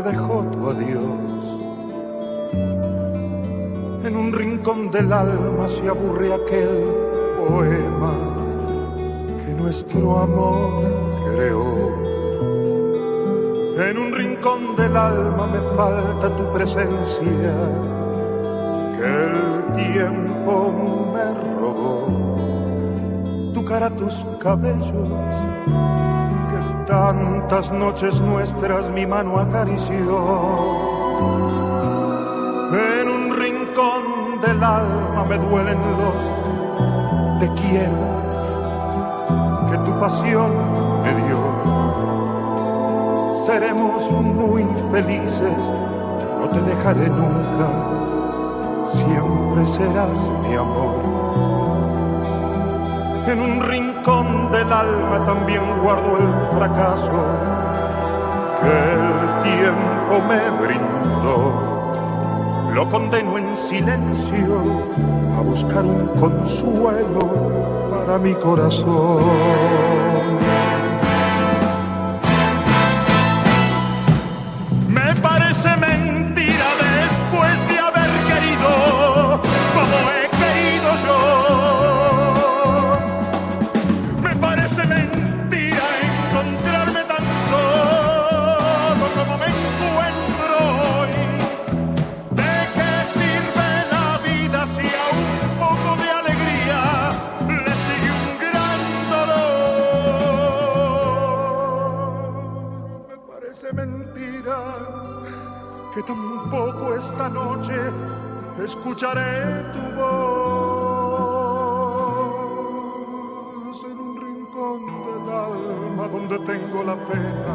me dejó tu adiós. En un rincón del alma se aburre aquel poema que nuestro amor creó. En un rincón del alma me falta tu presencia, que el tiempo me robó. Tu cara, tus cabellos, que tantas noches nuestras mi mano acarició. En un rincón del alma me duelen los te quiero que tu pasión me dio. Seremos muy felices, no te dejaré nunca, siempre serás mi amor. En un rincón del alma también guardo el fracaso que el tiempo me brindó. Lo condeno en silencio a buscar un consuelo para mi corazón. Me parece mentira después de haber querido como he querido yo. Me parece mentira encontrarme tan solo como me encuentro hoy. ¿De qué sirve la vida si a un poco de alegría le sigue un gran dolor? Me parece mentira que tampoco esta noche escucharé tu voz en un rincón del alma donde tengo la pena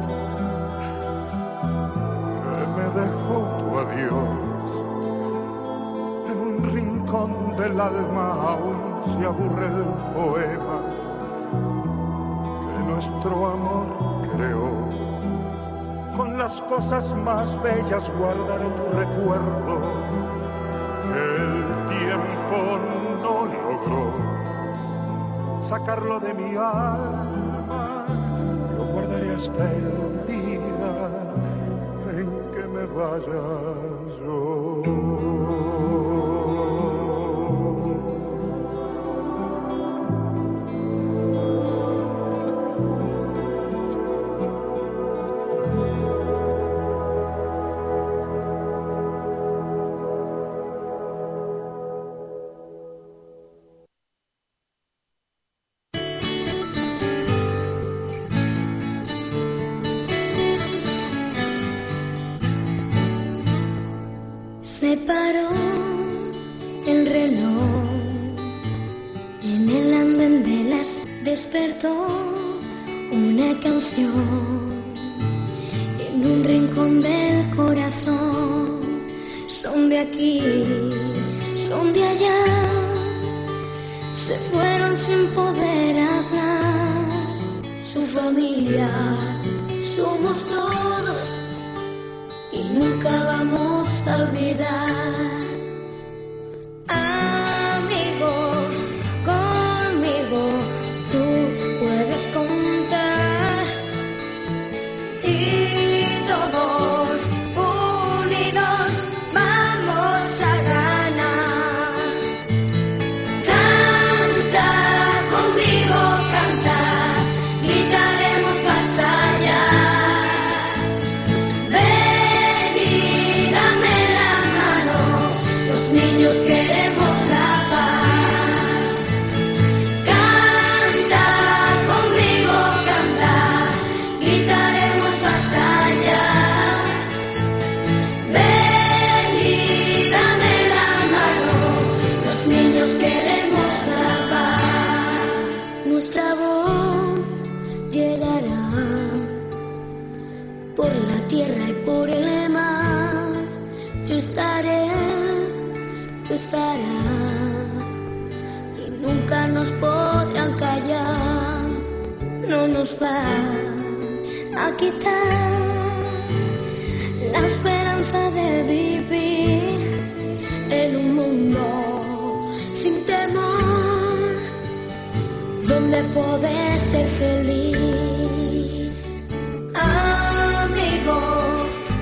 que me dejó tu adiós. En un rincón del alma aún se aburre el poema que nuestro amor creó. Con las cosas más bellas guardaré tu recuerdo, que el tiempo no logró sacarlo de mi alma. Lo guardaré hasta el día en que me vaya yo. Se paró el reloj en el andén de las despertó una canción en un rincón del corazón. Son de aquí, son de allá, se fueron sin poder hablar. Su familia somos todos y nunca vamos a olvidar. Amigo, conmigo tú puedes contar y todos unidos vamos a ganar. Canta conmigo, canta, gritaremos batalla. Queremos la paz. Canta conmigo, canta, gritaremos batalla. Ven y dame la mano, los niños queremos la paz. Nuestra voz llegará por la tierra y por el mar. Yo estarás y nunca nos podrán callar. No nos van a quitar la esperanza de vivir en un mundo sin temor, donde poder ser feliz. Amigo,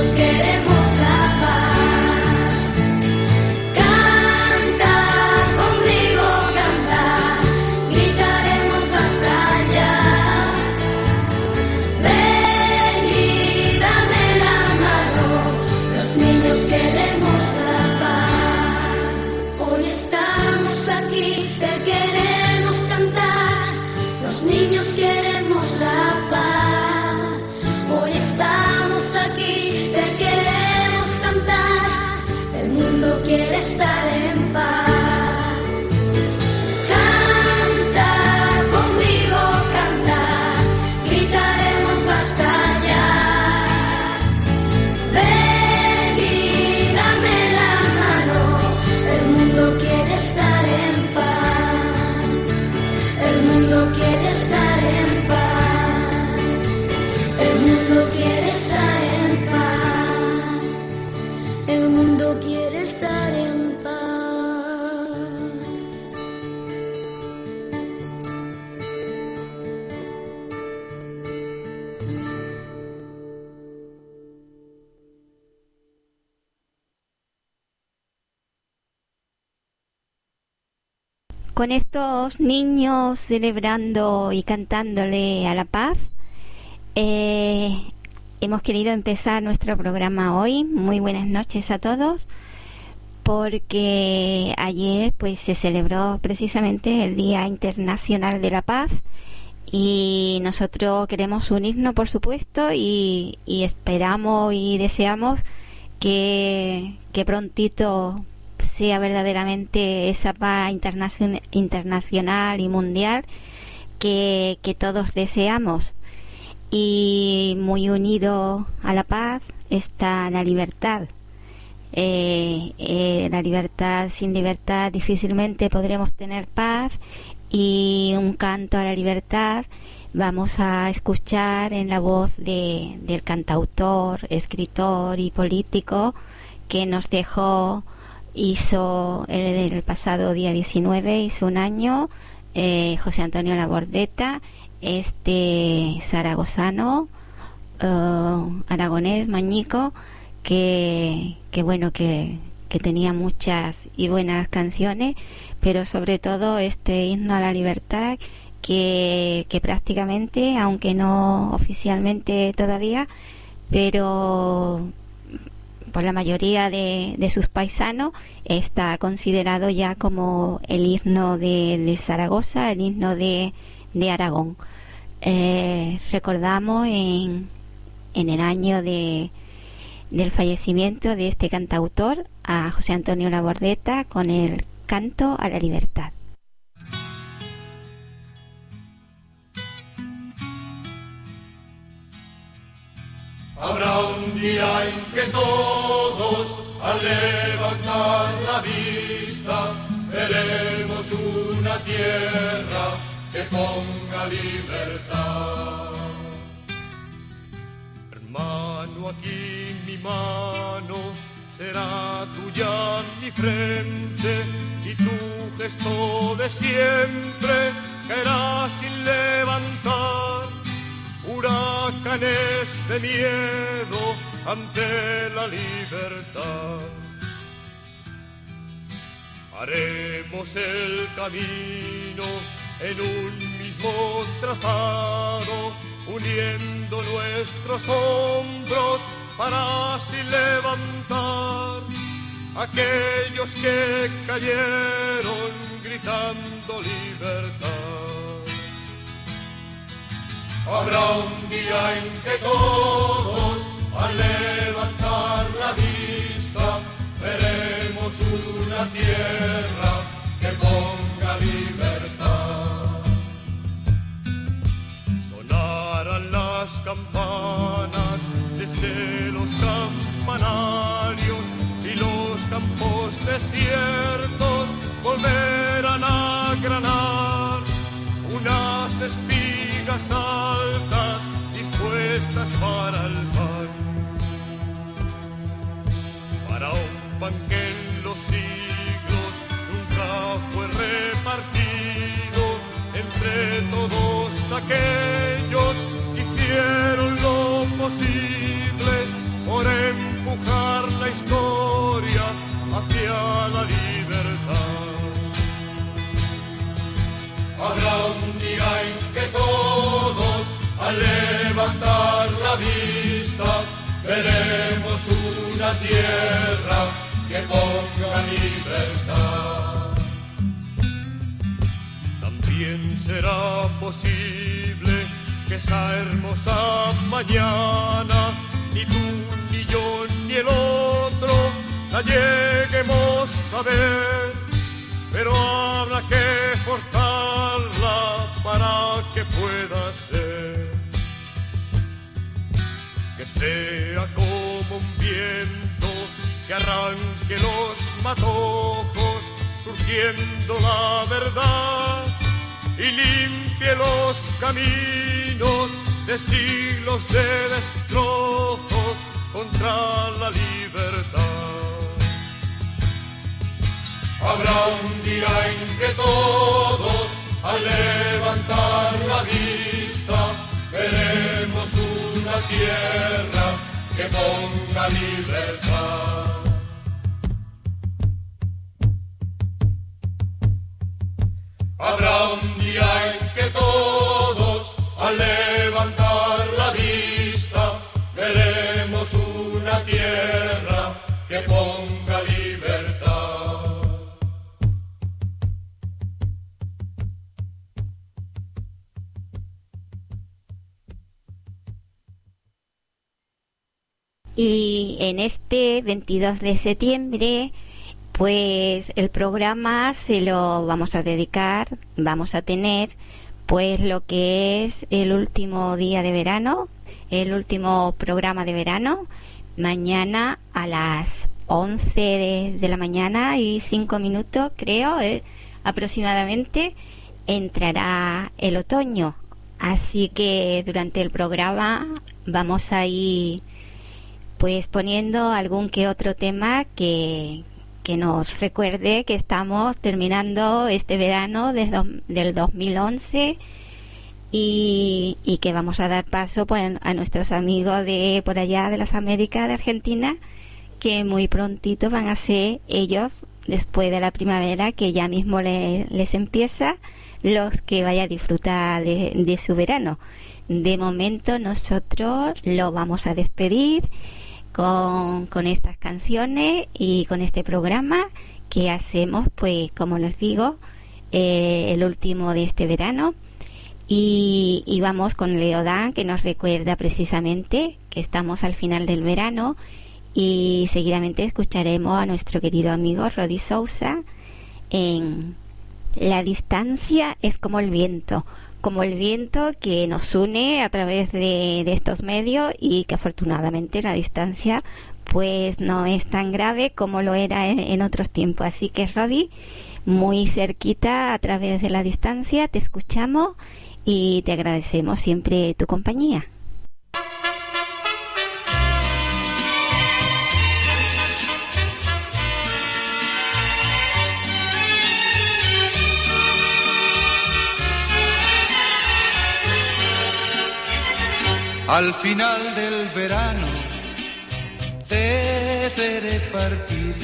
Con estos niños celebrando y cantándole a la paz, hemos querido empezar nuestro programa hoy. Muy buenas noches a todos, porque ayer pues se celebró precisamente el Día Internacional de la Paz y nosotros queremos unirnos, por supuesto, y esperamos y deseamos que prontito sea verdaderamente esa paz internacional y mundial que todos deseamos. Y muy unido a la paz está la libertad. La libertad, sin libertad difícilmente podremos tener paz, y un canto a la libertad vamos a escuchar en la voz del cantautor, escritor y político que nos dejó. Hizo el pasado día 19, hizo un año, José Antonio Labordeta, zaragozano, aragonés, mañico, que tenía muchas y buenas canciones, pero sobre todo este himno a la libertad que prácticamente, aunque no oficialmente todavía, pero por la mayoría de sus paisanos está considerado ya como el himno de Zaragoza, el himno de Aragón. Recordamos en el año del fallecimiento de este cantautor a José Antonio Labordeta con el canto a la libertad. Habrá un día en que todos, al levantar la vista, veremos una tierra que ponga libertad. Hermano, aquí mi mano será tuya mi frente, y tu gesto de siempre caerá sin levantar huracanes de miedo ante la libertad. Haremos el camino en un mismo trazado, uniendo nuestros hombros para así levantar aquellos que cayeron gritando libertad. Habrá un día en que todos, al levantar la vista, veremos una tierra que ponga libertad. Sonarán las campanas desde los campanarios, y los campos desiertos volverán a granar unas espigas altas dispuestas para el pan, para un pan que en los siglos nunca fue repartido entre todos aquellos que hicieron lo posible por por empujar la historia hacia la libertad. Habrá un día en que todos, al levantar la vista, veremos una tierra que ponga libertad. También será posible que esa hermosa mañana ni tú, ni yo, ni el otro la lleguemos a ver, pero habrá que forzarla para que pueda ser. Que sea como un viento que arranque los matojos, surgiendo la verdad y limpie los caminos de siglos de destrozos contra la libertad. Habrá un día en que todos, al levantar la vista, veremos una tierra que ponga libertad. Habrá un día en que todos, al levantar la vista, veremos una tierra que ponga libertad. Y en este 22 de septiembre, pues el programa se lo vamos a dedicar, vamos a tener pues lo que es el último día de verano, el último programa de verano. Mañana a las 11 de la mañana y 5 minutos, creo, aproximadamente, entrará el otoño. Así que durante el programa vamos a ir pues poniendo algún que otro tema que nos recuerde que estamos terminando este verano del 2011 y que vamos a dar paso pues a nuestros amigos de por allá de las Américas, de Argentina, que muy prontito van a ser ellos, después de la primavera, que ya mismo les empieza, los que vayan a disfrutar de su verano. De momento nosotros lo vamos a despedir con estas canciones y con este programa que hacemos, pues como les digo, el último de este verano, y vamos con Leodán, que nos recuerda precisamente que estamos al final del verano, y seguidamente escucharemos a nuestro querido amigo Rodi Sousa en La distancia es como el viento que nos une a través de estos medios, y que afortunadamente la distancia pues no es tan grave como lo era en otros tiempos. Así que Rodi, muy cerquita a través de la distancia, te escuchamos y te agradecemos siempre tu compañía. Al final del verano te veré partir,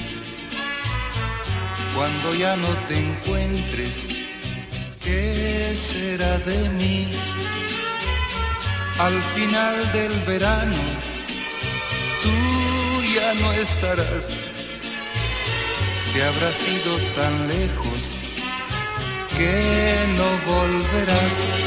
cuando ya no te encuentres, ¿qué será de mí? Al final del verano tú ya no estarás, te habrás ido tan lejos que no volverás.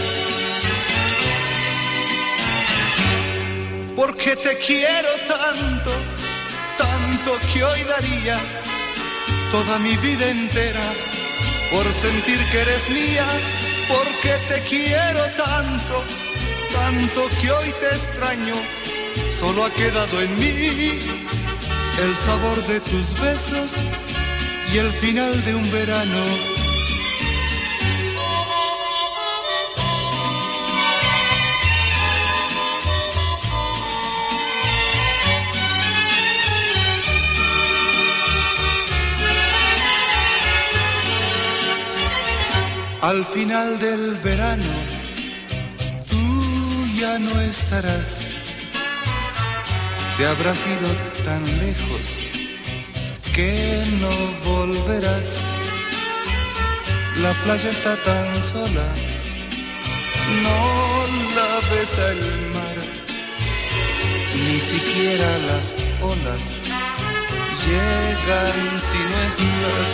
Porque te quiero tanto, tanto que hoy daría toda mi vida entera por sentir que eres mía. Porque te quiero tanto, tanto que hoy te extraño. Solo ha quedado en mí el sabor de tus besos y el final de un verano. Al final del verano tú ya no estarás, te habrás ido tan lejos que no volverás. La playa está tan sola, no la ves al mar, ni siquiera las olas llegan si no estás.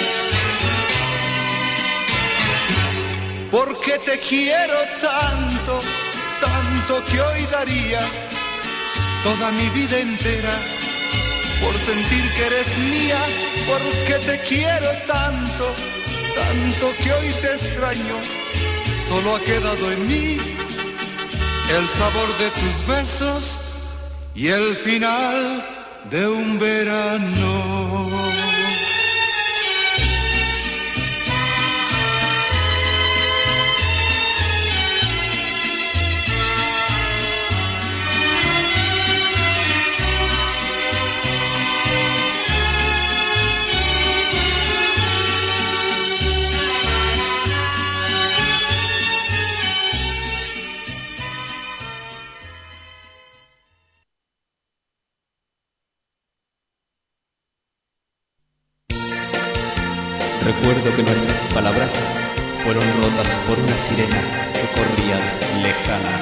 Porque te quiero tanto, tanto que hoy daría toda mi vida entera por sentir que eres mía. Porque te quiero tanto, tanto que hoy te extraño. Solo ha quedado en mí el sabor de tus besos y el final de un verano. Recuerdo que nuestras palabras fueron rotas por una sirena que corría lejana.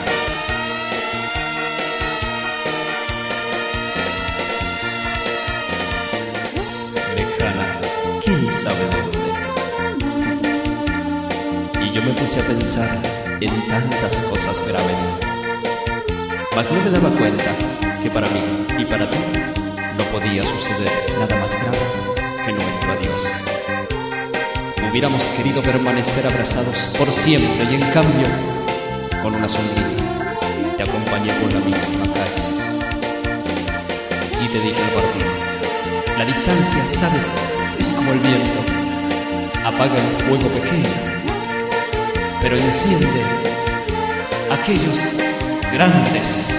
Lejana, quién sabe dónde. Y yo me puse a pensar en tantas cosas graves, mas no me daba cuenta que para mí y para ti no podía suceder nada más grave que nuestro adiós. Hubiéramos querido permanecer abrazados por siempre y en cambio, con una sonrisa, te acompañé por la misma calle. Y te dije al partir, la distancia, sabes, es como el viento. Apaga el fuego pequeño, pero enciende aquellos grandes.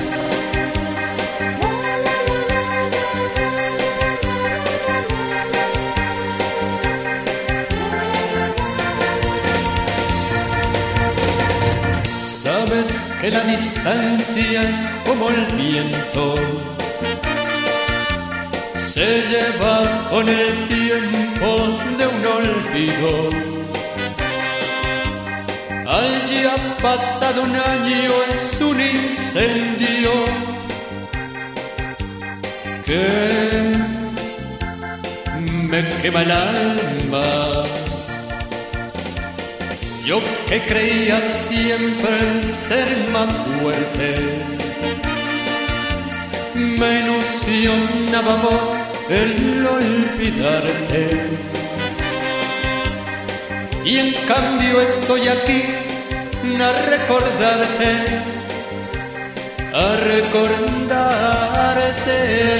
Que la distancia es como el viento, se lleva con el tiempo de un olvido. Al ya pasado un año es un incendio que me quema el alma. Yo que creía siempre ser más fuerte, me ilusionaba el olvidarte. Y en cambio estoy aquí a recordarte, a recordarte.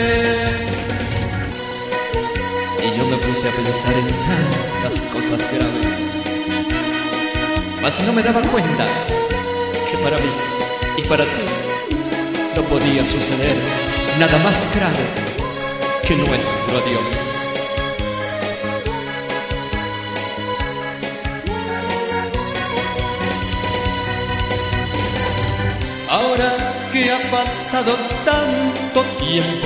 Y yo me puse a pensar en tantas cosas graves, mas no me daba cuenta que para mí y para ti no podía suceder nada más grave que nuestro adiós. Ahora que ha pasado tanto tiempo,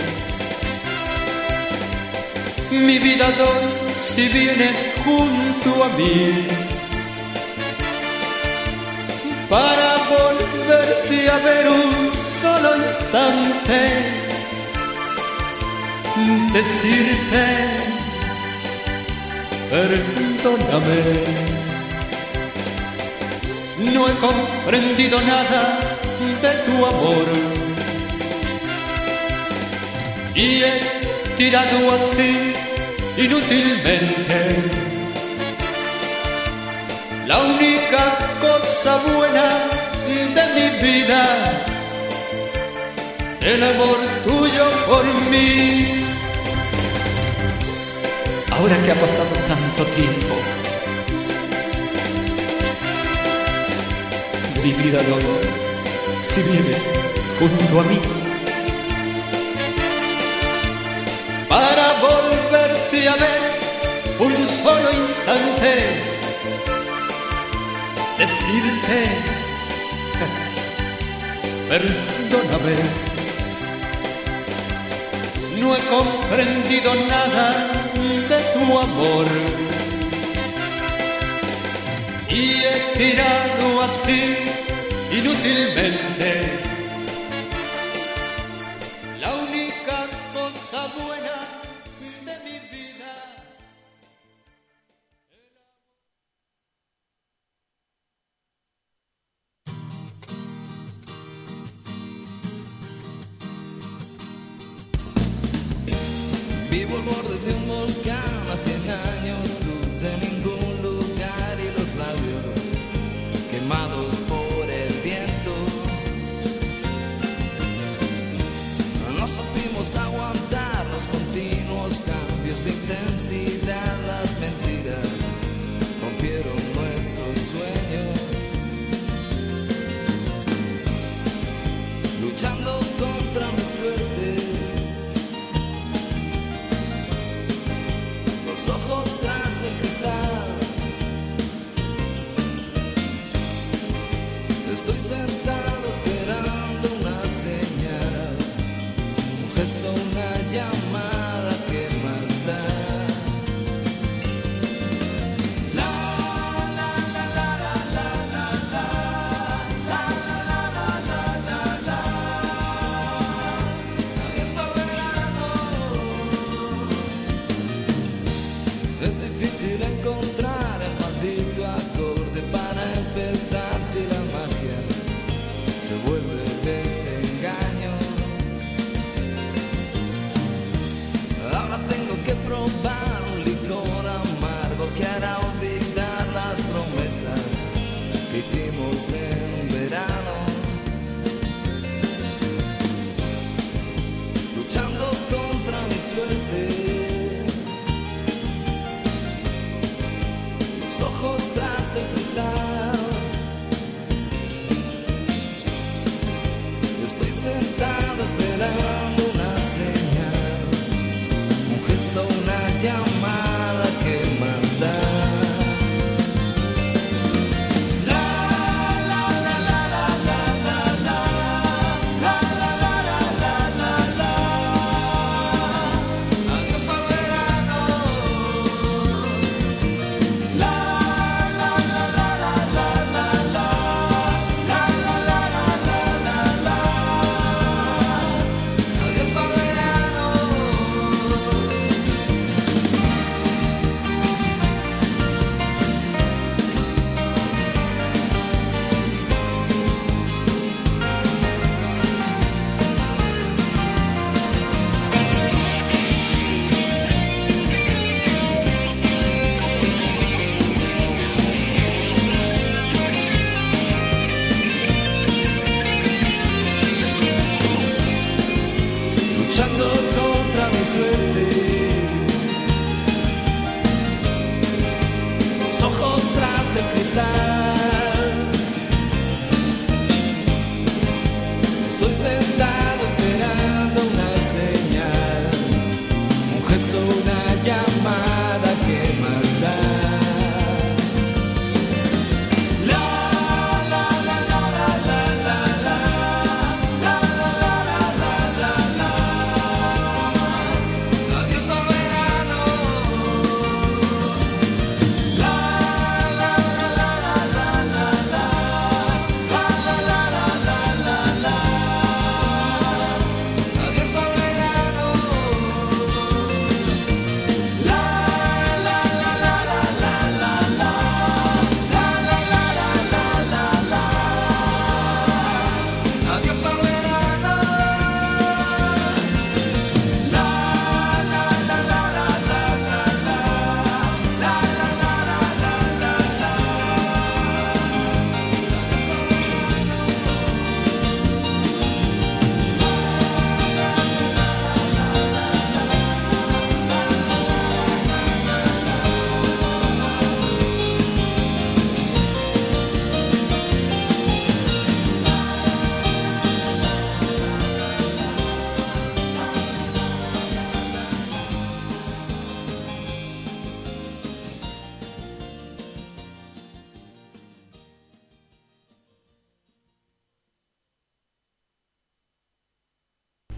mi vida doy si vienes junto a mí, para volverte a ver un solo instante, decirte perdóname. No he comprendido nada de tu amor y he tirado así inútilmente la única cosa buena de mi vida, el amor tuyo por mí. Ahora que ha pasado tanto tiempo, mi vida no, si vienes junto a mí, para volverte a ver un solo instante, decirte perdóname. no he comprendido nada de tu amor y he tirado así inútilmente la única cosa buena de mi vida. Vivo al borde de un volcán a 100 años, luz de ningún lugar y los labios quemados por el viento. No supimos aguantar los continuos cambios de intensidad, las mentiras rompieron nuestros sueños. Luchando contra mi suerte, los ojos tras el cristal. Estoy sentado esperando una señal, un gesto, una llamada, ¿qué más da? La la la la la la la la la la la la la. Adiós al verano. Es difícil encontrar el maldito acorde para empezar si la magia se vuelve desengaño. Ahora tengo que probar un licor amargo que hará olvidar las promesas que hicimos en verano. Luchando contra mi suerte, ojos tras el cristal. Estoy sentado esperando una señal, un gesto, una llamada, ¿qué más da? Luchando contra mi suerte, los ojos tras el cristal. Estoy sentado esperando una señal, un gesto, una llamada, ¿qué más da?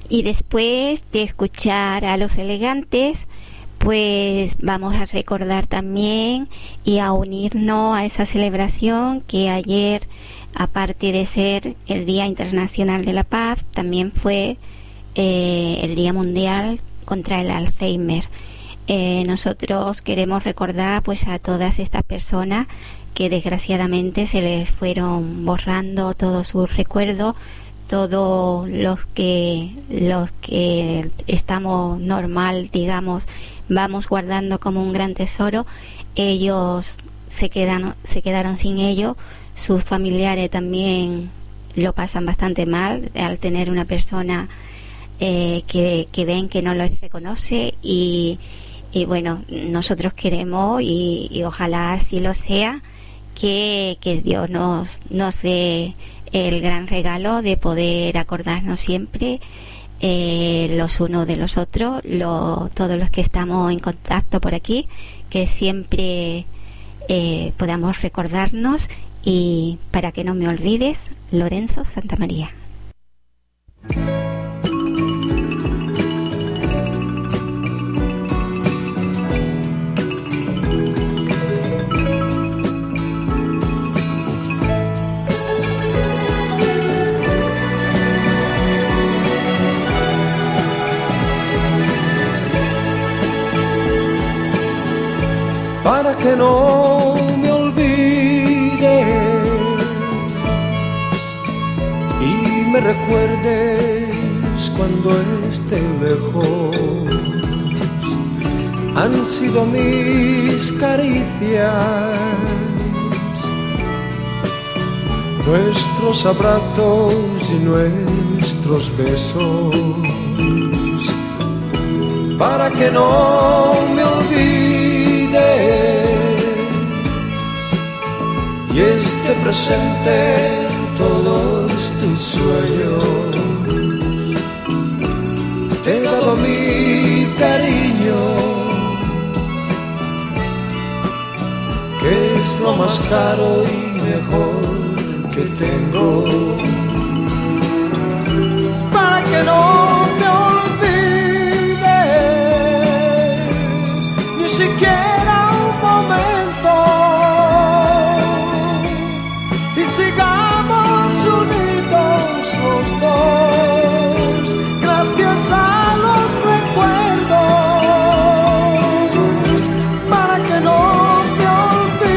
Y después de escuchar a Los Elegantes, pues vamos a recordar también y a unirnos a esa celebración que ayer, aparte de ser el Día Internacional de la Paz, también fue el Día Mundial contra el Alzheimer. Nosotros queremos recordar pues a todas estas personas que desgraciadamente se les fueron borrando todos sus recuerdos, todos los que estamos normal, digamos, vamos guardando como un gran tesoro. Ellos se quedaron sin ello. Sus familiares también lo pasan bastante mal al tener una persona que ven que no los reconoce y bueno, nosotros queremos y ojalá así lo sea, que Dios nos dé el gran regalo de poder acordarnos siempre los unos de los otros, todos los que estamos en contacto por aquí, que siempre podamos recordarnos. Y para que no me olvides, Lorenzo Santamaría. Para que no me olvides y me recuerdes cuando esté lejos, han sido mis caricias, nuestros abrazos y nuestros besos, para que no me olvides y esté presente en todos tus sueños. Te he dado mi cariño, que es lo más caro y mejor que tengo, para que no me olvides ni siquiera un momento y sigamos unidos los dos, gracias a los recuerdos, para que no me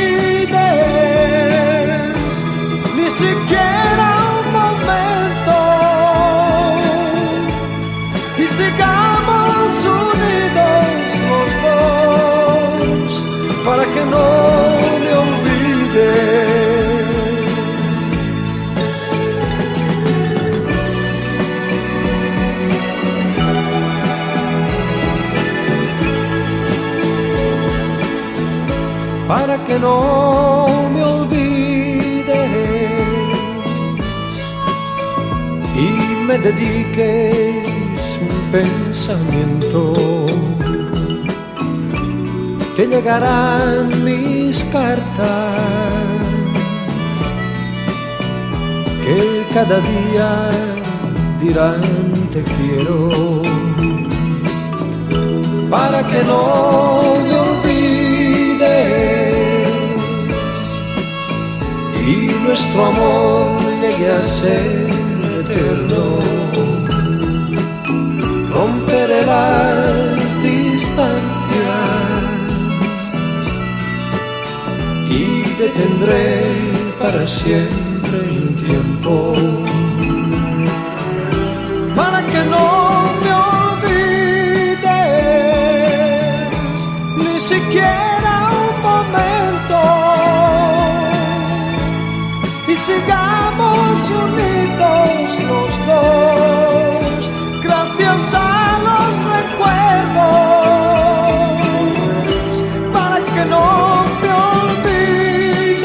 olvides ni siquiera un momento y sigamos unidos los dos, para que no me olvides. Para que no me olvides y me dediques un pensamiento, te llegarán mis cartas, que cada día dirán te quiero, para que no me olvides y nuestro amor llegue a ser eterno. Romperé las distancias y detendré para siempre un tiempo, para que no me olvides ni siquiera un momento y sigamos unidos los dos, gracias a los recuerdos, para que no me olvides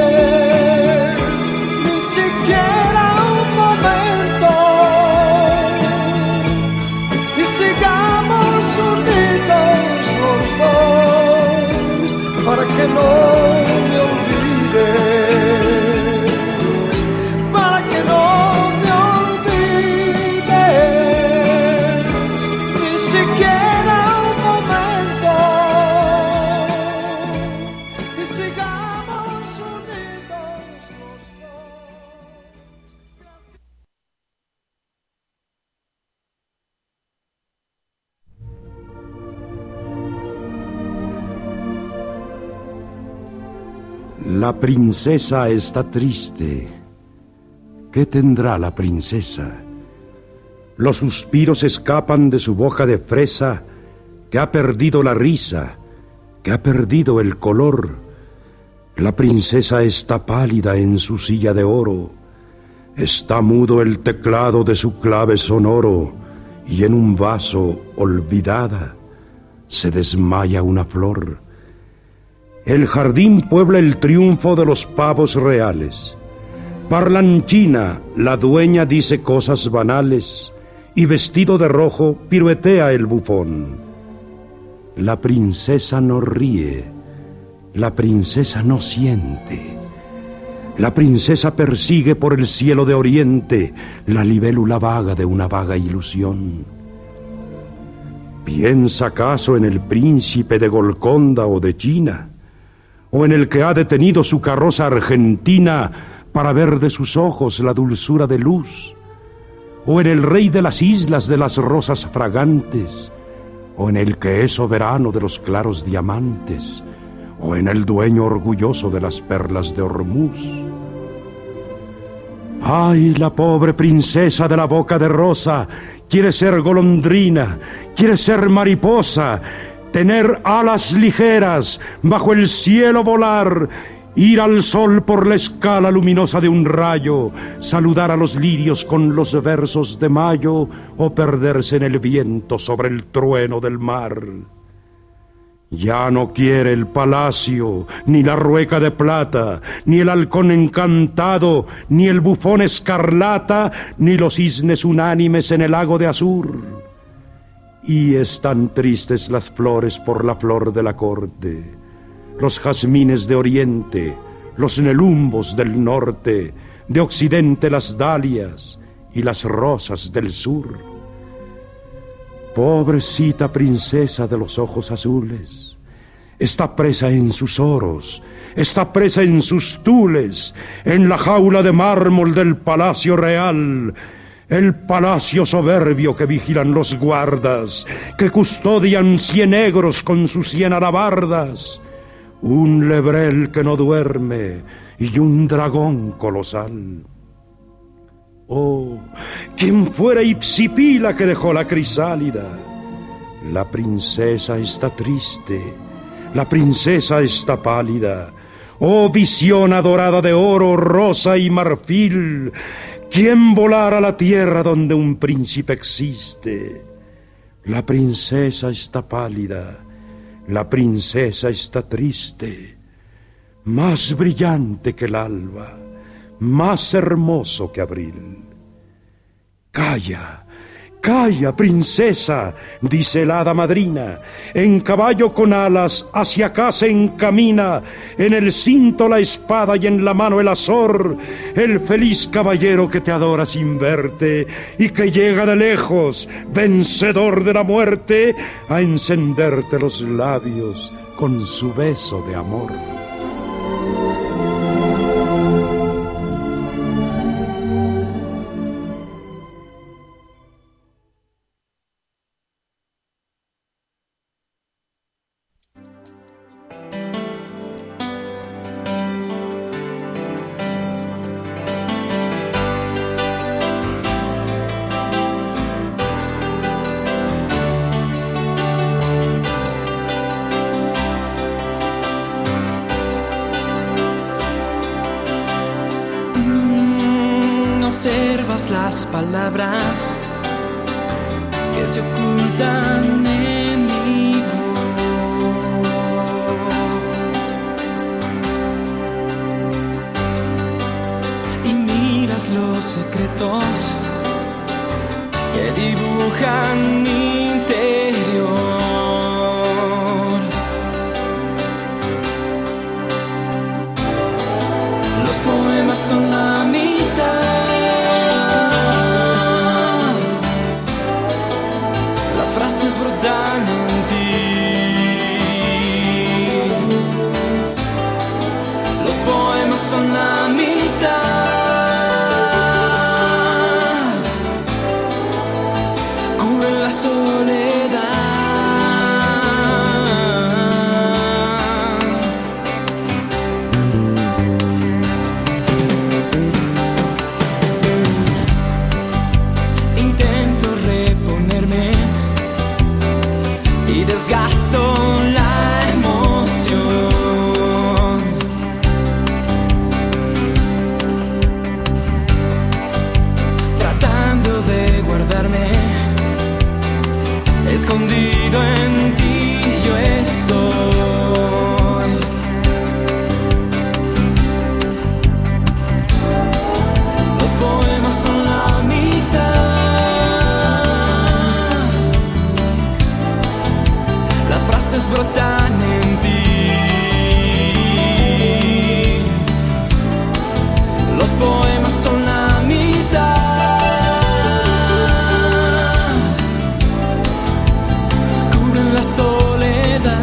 ni siquiera un momento y sigamos unidos los dos, para que no me olvides, para que no me olvides La princesa está triste. ¿Qué tendrá la princesa? Los suspiros escapan de su boca de fresa, que ha perdido la risa, que ha perdido el color. La princesa está pálida en su silla de oro. Está mudo el teclado de su clave sonoro, y en un vaso, olvidada, se desmaya una flor. El jardín puebla el triunfo de los pavos reales. Parlanchina, la dueña dice cosas banales, y vestido de rojo piruetea el bufón. La princesa no ríe, la princesa no siente. La princesa persigue por el cielo de oriente la libélula vaga de una vaga ilusión. ¿Piensa acaso en el príncipe de Golconda o de China? ¿O en el que ha detenido su carroza argentina para ver de sus ojos la dulzura de luz? ¿O en el rey de las islas de las rosas fragantes? ¿O en el que es soberano de los claros diamantes? ¿O en el dueño orgulloso de las perlas de Hormuz? ¡Ay, la pobre princesa de la boca de rosa! Quiere ser golondrina, quiere ser mariposa, tener alas ligeras, bajo el cielo volar, ir al sol por la escala luminosa de un rayo, saludar a los lirios con los versos de mayo, o perderse en el viento sobre el trueno del mar. Ya no quiere el palacio, ni la rueca de plata, ni el halcón encantado, ni el bufón escarlata, ni los cisnes unánimes en el lago de azur. Y están tristes las flores por la flor de la corte, los jazmines de oriente, los nelumbos del norte, de occidente las dalias y las rosas del sur. Pobrecita princesa de los ojos azules, está presa en sus oros, está presa en sus tules, en la jaula de mármol del palacio real, el palacio soberbio que vigilan los guardas, que custodian 100 negros con sus 100 alabardas, un lebrel que no duerme y un dragón colosal. Oh, ¿quién fuera Hipsipila que dejó la crisálida? La princesa está triste, la princesa está pálida. Oh, visión adorada de oro, rosa y marfil, ¿quién volara a la tierra donde un príncipe existe? La princesa está pálida, la princesa está triste, más brillante que el alba, más hermoso que abril. Calla, calla, princesa, dice la hada madrina, en caballo con alas hacia acá se encamina, en el cinto la espada y en la mano el azor, el feliz caballero que te adora sin verte y que llega de lejos, vencedor de la muerte, a encenderte los labios con su beso de amor. Observas las palabras que se ocultan en mi voz y miras los secretos que dibujan mi interior. Los poemas son la mitad, brotan en ti. Los poemas son la mitad, cubren la soledad. escondido en ti yo estoy. Los poemas son la mitad, las frases brotan en ti. Los poemas son la mitad, cubren la soledad.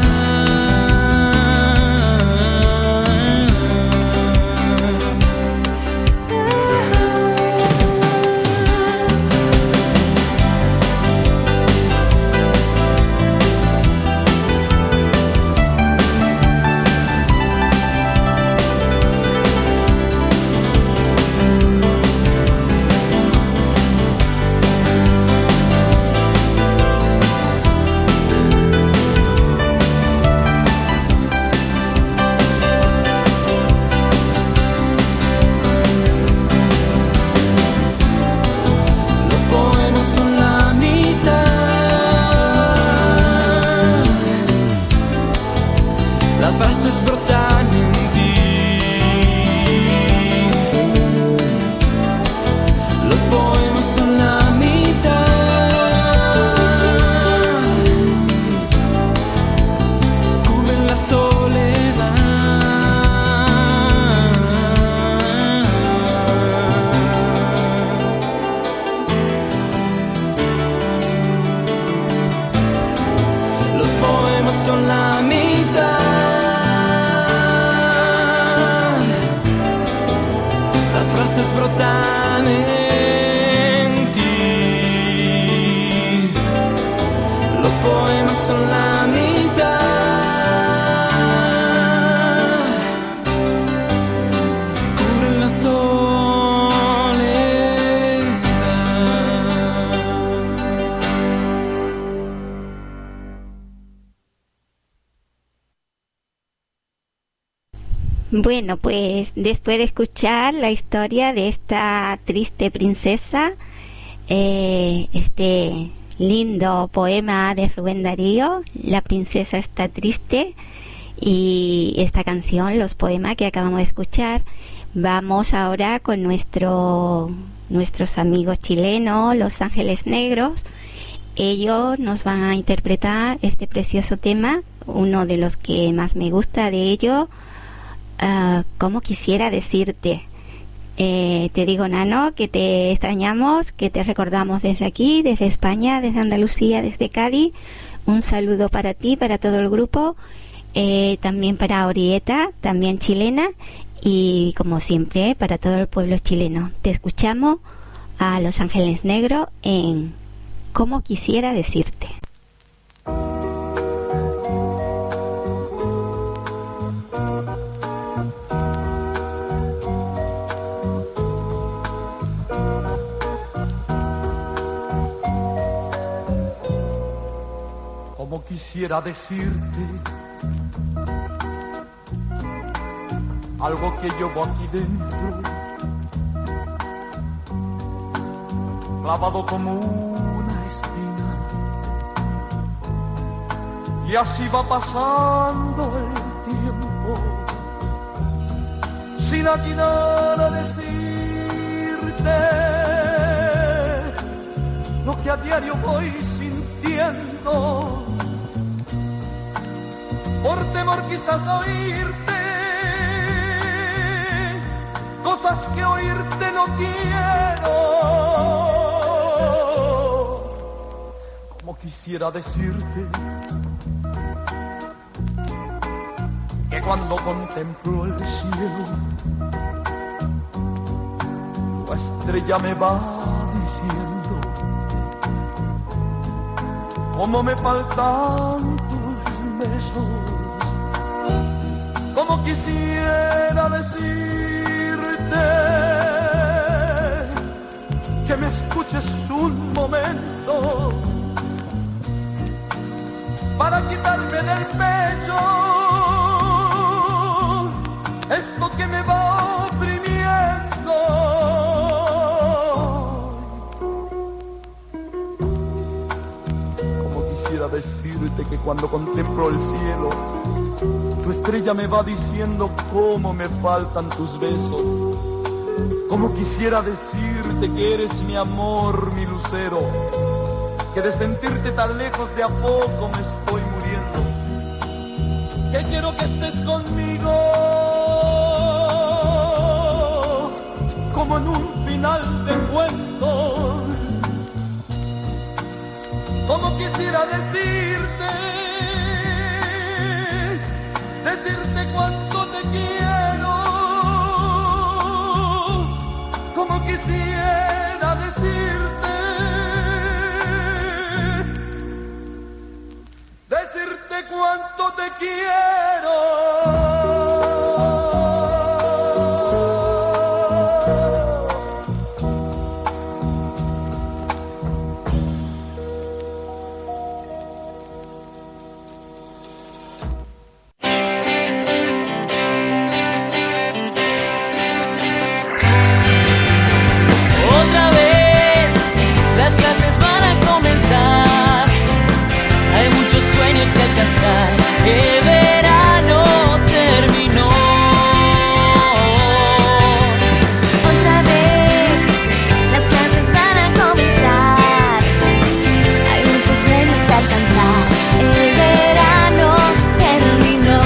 Las frases brotan en ti. Los poemas son la mitad, cubren la soledad. Los poemas son la mitad, las frases brotan en ti. Los poemas son la mitad, cubren la soledad. Bueno, pues después de escuchar la historia de esta triste princesa, este lindo poema de Rubén Darío, La princesa está triste, y esta canción, los poemas que acabamos de escuchar, vamos ahora con nuestros amigos chilenos, Los Ángeles Negros. Ellos nos van a interpretar este precioso tema, uno de los que más me gusta de ellos. ¿Cómo quisiera decirte? Te digo, Nano, que te extrañamos, que te recordamos desde aquí, desde España, desde Andalucía, desde Cádiz. Un saludo para ti, para todo el grupo, también para Orieta, también chilena, y como siempre para todo el pueblo chileno. Te escuchamos a Los Ángeles Negros en ¿Cómo quisiera decirte? Como quisiera decirte algo que llevo aquí dentro, clavado como una espina, y así va pasando el tiempo, sin atinar a decirte lo que a diario voy sintiendo. Por temor quizás a oírte cosas que oírte no quiero. Como quisiera decirte que cuando contemplo el cielo, tu estrella me va diciendo cómo me faltan tus besos. Como quisiera decirte que me escuches un momento para quitarme del pecho esto que me va oprimiendo. Como quisiera quisiera decirte que cuando contemplo el cielo, tu estrella me va diciendo cómo me faltan tus besos. Como quisiera decirte que eres mi amor, mi lucero, que de sentirte tan lejos de a poco me estoy muriendo, que quiero que estés conmigo, como en un final de cuento. Como quisiera decirte cuánto te quiero, como quisiera decirte cuánto te quiero. El verano terminó. Otra vez las clases van a comenzar. Hay muchos sueños que alcanzar. El verano terminó.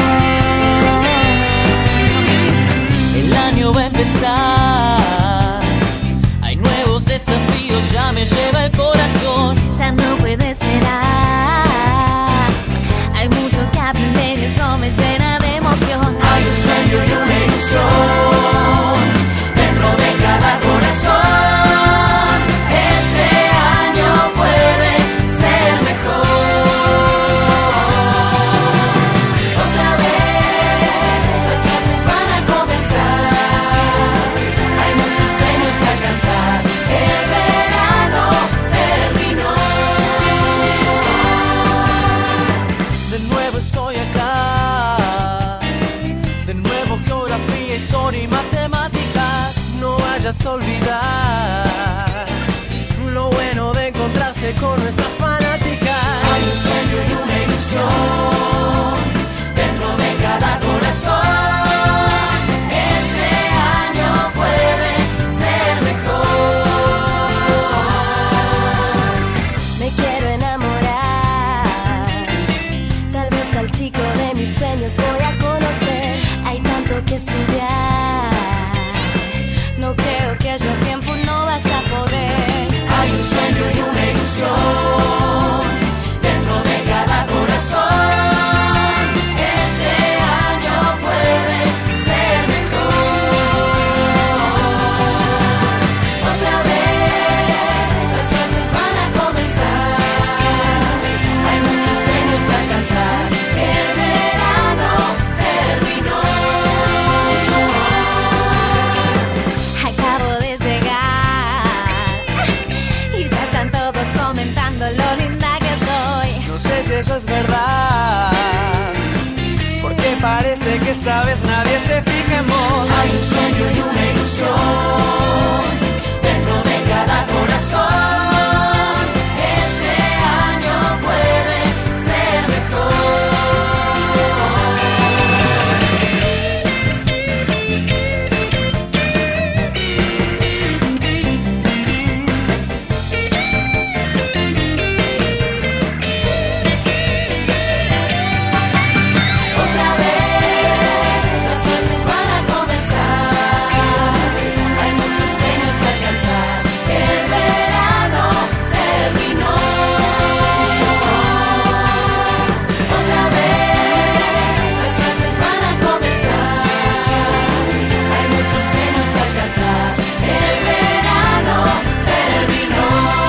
El año va a empezar. Hay nuevos desafíos, ya me lleva el corazón. Ya no puedo esperar. Hay mucho que aprender y eso me llena de emoción. Hay un sueño y una ilusión dentro de cada corazón. Este año puede ser mejor. Otra vez las clases van a comenzar. Hay muchos sueños que alcanzar. El verano terminó. De nuevo estoy acá, de nuevo geografía, historia y matemáticas. No vayas a olvidar lo bueno de encontrarse con nuestras fanáticas. Hay un sueño y una ilusión dentro de cada corazón. Este año puede ser mejor. Me quiero enamorar. Tal vez al chico de mis sueños voy a conocer. Hay tanto que estudiar. No creo que haya tiempo, no vas a poder. Hay un sueño y una ilusión dentro de cada corazón. Este año puede ser mejor. Otra vez las clases van a comenzar. Hay muchos sueños que alcanzar. El verano terminó. Acabo de llegar y ya están todos comentando lo linda que estoy. No sé si eso es verdad, porque parece que esta vez nadie se fija en vos. Hay un sueño y una ilusión dentro de cada corazón. Este año puede ser mejor. Otra vez las clases van a comenzar. Hay muchos sueños que alcanzar. El verano terminó. Otra vez las clases van a comenzar. Hay muchos sueños que alcanzar. El verano terminó.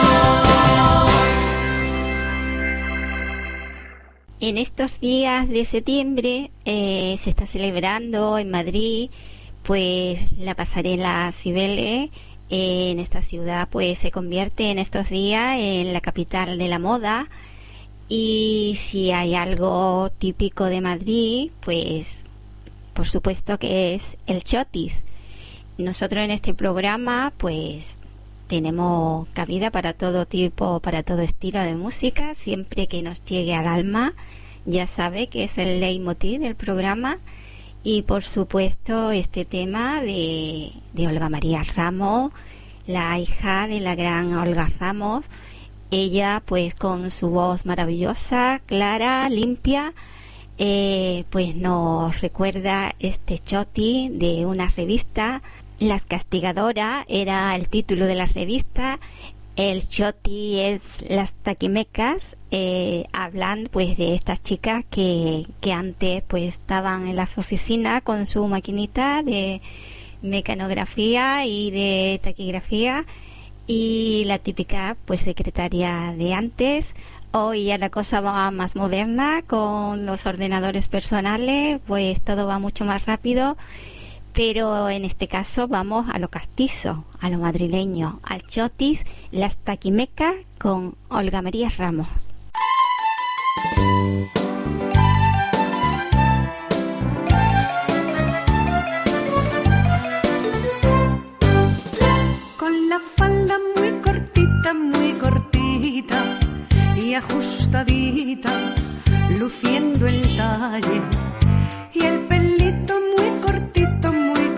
En estos días de septiembre se está celebrando en Madrid pues la pasarela Cibeles. En esta ciudad pues se convierte en estos días en la capital de la moda, y si hay algo típico de Madrid pues por supuesto que es el chotis. Nosotros en este programa pues tenemos cabida para todo tipo, para todo estilo de música, siempre que nos llegue al alma. Ya sabe que es el leitmotiv del programa. Y por supuesto este tema de Olga María Ramos, la hija de la gran Olga Ramos. Ella pues con su voz maravillosa, clara, limpia, pues nos recuerda este choti de una revista. Las Castigadoras era el título de la revista. El choti es Las Taquimecas. Hablan pues de estas chicas que antes pues estaban en las oficinas con su maquinita de mecanografía y de taquigrafía, y la típica pues secretaria de antes. Hoy ya la cosa va más moderna con los ordenadores personales, pues todo va mucho más rápido, pero en este caso vamos a lo castizo, a lo madrileño, al chotis, Las Taquimecas con Olga María Ramos. Con la falda muy cortita y ajustadita, luciendo el talle, y el pelito muy cortito,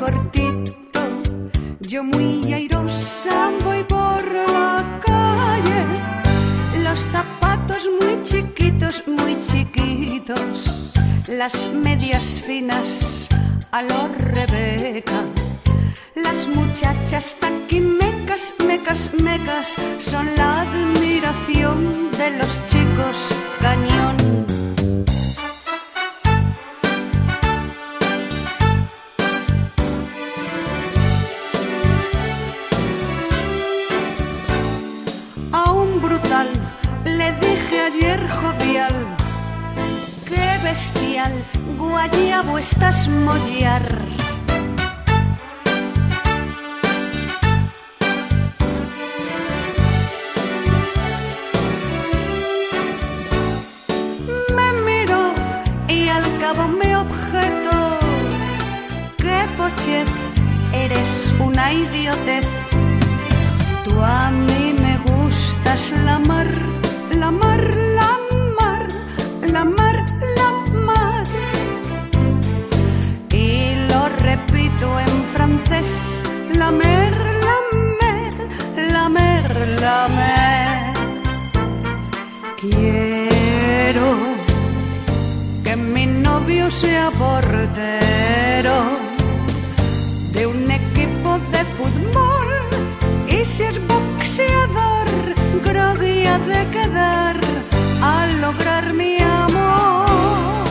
yo muy airosa voy por la calle, los zapatos muy chiquitos, las medias finas a lo Rebeca. Las muchachas taquimecas, mecas, son la admiración de los chicos cañón. A un brutal le dije ayer jovial, qué bestial, guayabo estás mollar. Me objeto, qué pochez, eres una idiotez. Tú a mí me gustas la mar. Y lo repito en francés, la mer. Quiero que mi novio sea portero de un equipo de fútbol, y si es boxeador, grogui ha de quedar al lograr mi amor.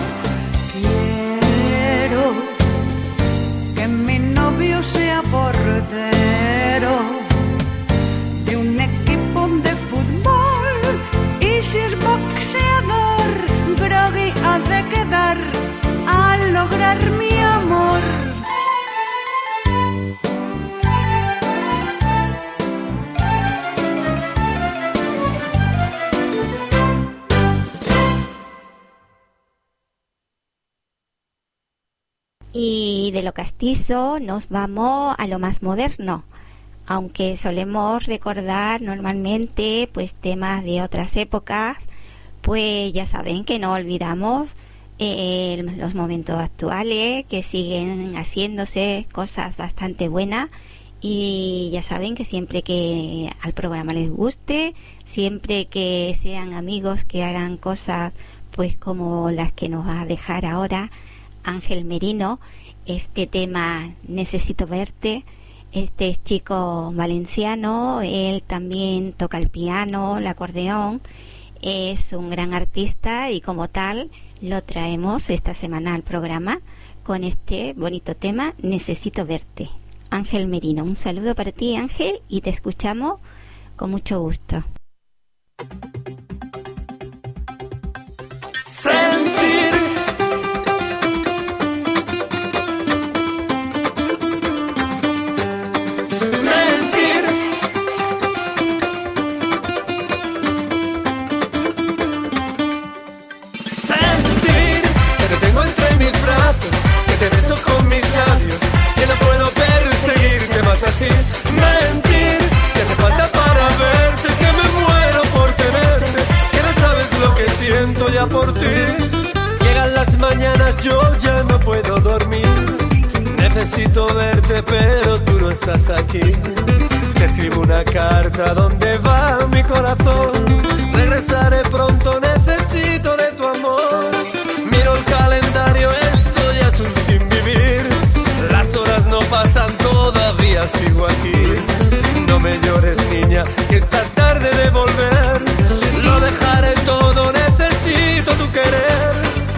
Quiero que mi novio sea portero de un equipo de fútbol, y si es boxeador, grogui ha de quedar al lograr mi amor. Y de lo castizo nos vamos a lo más moderno, aunque solemos recordar normalmente pues temas de otras épocas, pues ya saben que no olvidamos los momentos actuales, que siguen haciéndose cosas bastante buenas, y ya saben que siempre que al programa les guste, siempre que sean amigos que hagan cosas pues como las que nos va a dejar ahora Ángel Merino, este tema Necesito Verte. Este es chico valenciano, él también toca el piano, el acordeón, es un gran artista y como tal lo traemos esta semana al programa con este bonito tema Necesito Verte. Ángel Merino, un saludo para ti, Ángel, y te escuchamos con mucho gusto. Así, mentir, si hace falta siento ya por ti. Llegan las mañanas, yo ya no puedo dormir. Necesito verte, pero tú no estás aquí. Te escribo una carta, ¿dónde va mi corazón? Regresaré pronto, necesito de tu amor. Miro el calendario, esto ya es un sin vivir. Las horas no pasan, todavía sigo aquí. No me llores, niña, que esta tarde de volver. Lo dejaré todo, necesito tu querer.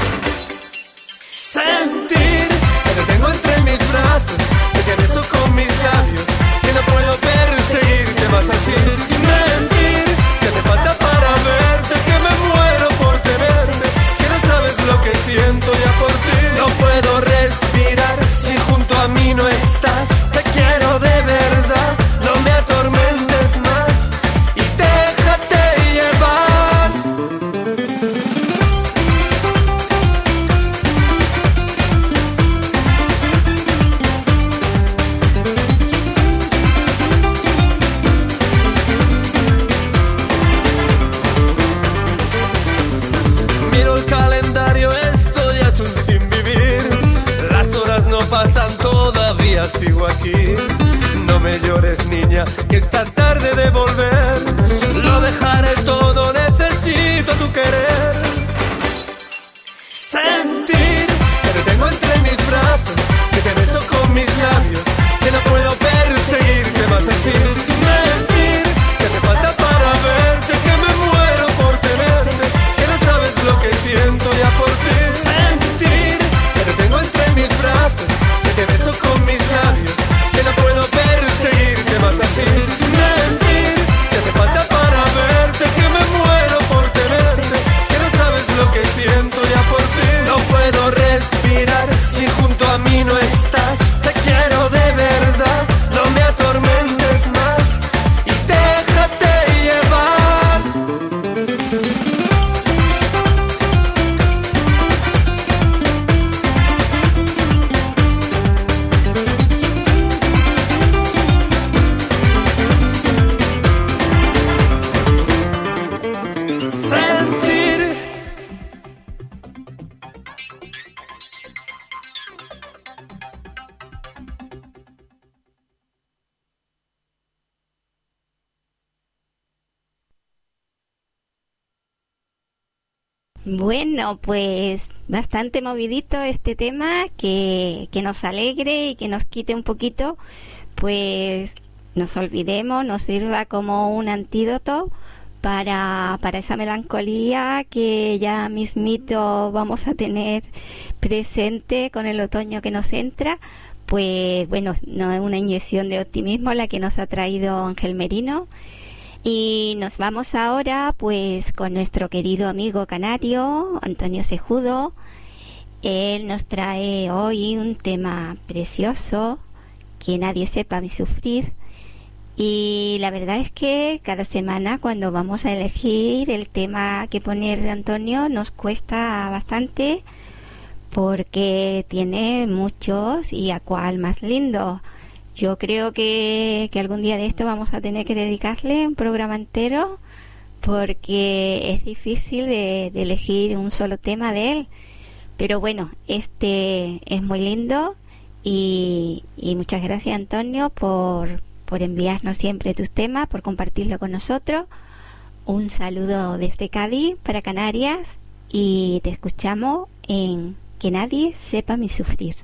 Sentir que te tengo entre mis brazos, que te beso con mis labios, que no puedo perseguirte más así. Mentir, si hace falta para verte, que me muero por tenerte, que no sabes lo que siento ya por ti. No puedo respirar si junto a mí no estás. Te quiero de verdad, no me atormentes más y déjate llevar. Miro el calendario, esto ya es un sin vivir. Las horas no pasan, todavía sigo aquí. No me llores, niña, que esta tarde de volver. Lo dejaré todo, necesito tu querer. Sentir que te tengo entre mis brazos, que te beso con mis labios, que no puedo perseguirte más así. Mentir, si hace falta para verte, que me muero por tenerte, que no sabes lo que siento ya por ti. Sentir que te tengo entre mis brazos, que te beso con mis labios, que no puedo perseguirte más así. Mentir, si hace falta para verte, que me muero por tenerte, que no sabes lo que siento ya por ti. No puedo respirar si junto a mí no estás. Te quiero de verdad, no me atormentes más y déjate llevar. Sentir. Bueno, pues bastante movidito este tema, que nos alegre y que nos quite un poquito, pues nos olvidemos, nos sirva como un antídoto para esa melancolía que ya mismito vamos a tener presente con el otoño que nos entra. Pues bueno, no es una inyección de optimismo la que nos ha traído Ángel Merino. Y nos vamos ahora pues con nuestro querido amigo canario, Antonio Cejudo. Él nos trae hoy un tema precioso, Que nadie sepa mi sufrir. Y la verdad es que cada semana cuando vamos a elegir el tema que poner de Antonio nos cuesta bastante, porque tiene muchos y a cuál más lindo. Yo creo que algún día de esto vamos a tener que dedicarle un programa entero, porque es difícil de elegir un solo tema de él. Pero bueno, este es muy lindo y muchas gracias, Antonio, por enviarnos siempre tus temas, por compartirlo con nosotros. Un saludo desde Cádiz para Canarias y te escuchamos en Que nadie sepa mi sufrir.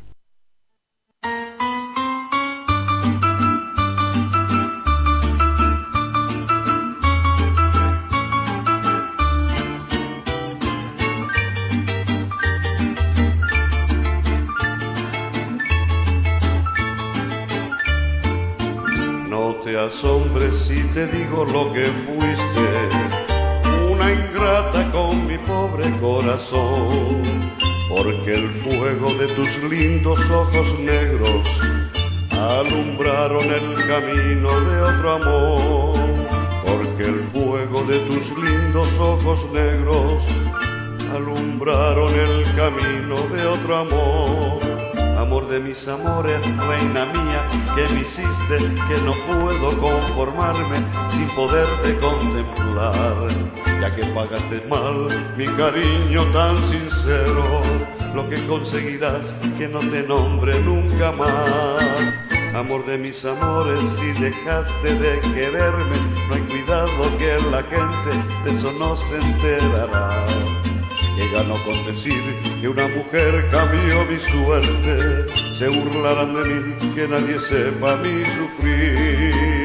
No te asombres si te digo lo que fuiste, una ingrata con mi pobre corazón, porque el fuego de tus lindos ojos negros alumbraron el camino de otro amor, porque el fuego de tus lindos ojos negros alumbraron el camino de otro amor. Amor de mis amores, reina mía, que me hiciste, que no puedo conformarme sin poderte contemplar. ya que pagaste mal mi cariño tan sincero. Lo que conseguirás que no te nombre nunca más. Amor de mis amores, si dejaste de quererme, no hay cuidado que la gente de eso no se enterará. Que ganó con decir que una mujer cambió mi suerte. Se burlarán de mí, que nadie sepa mi sufrir.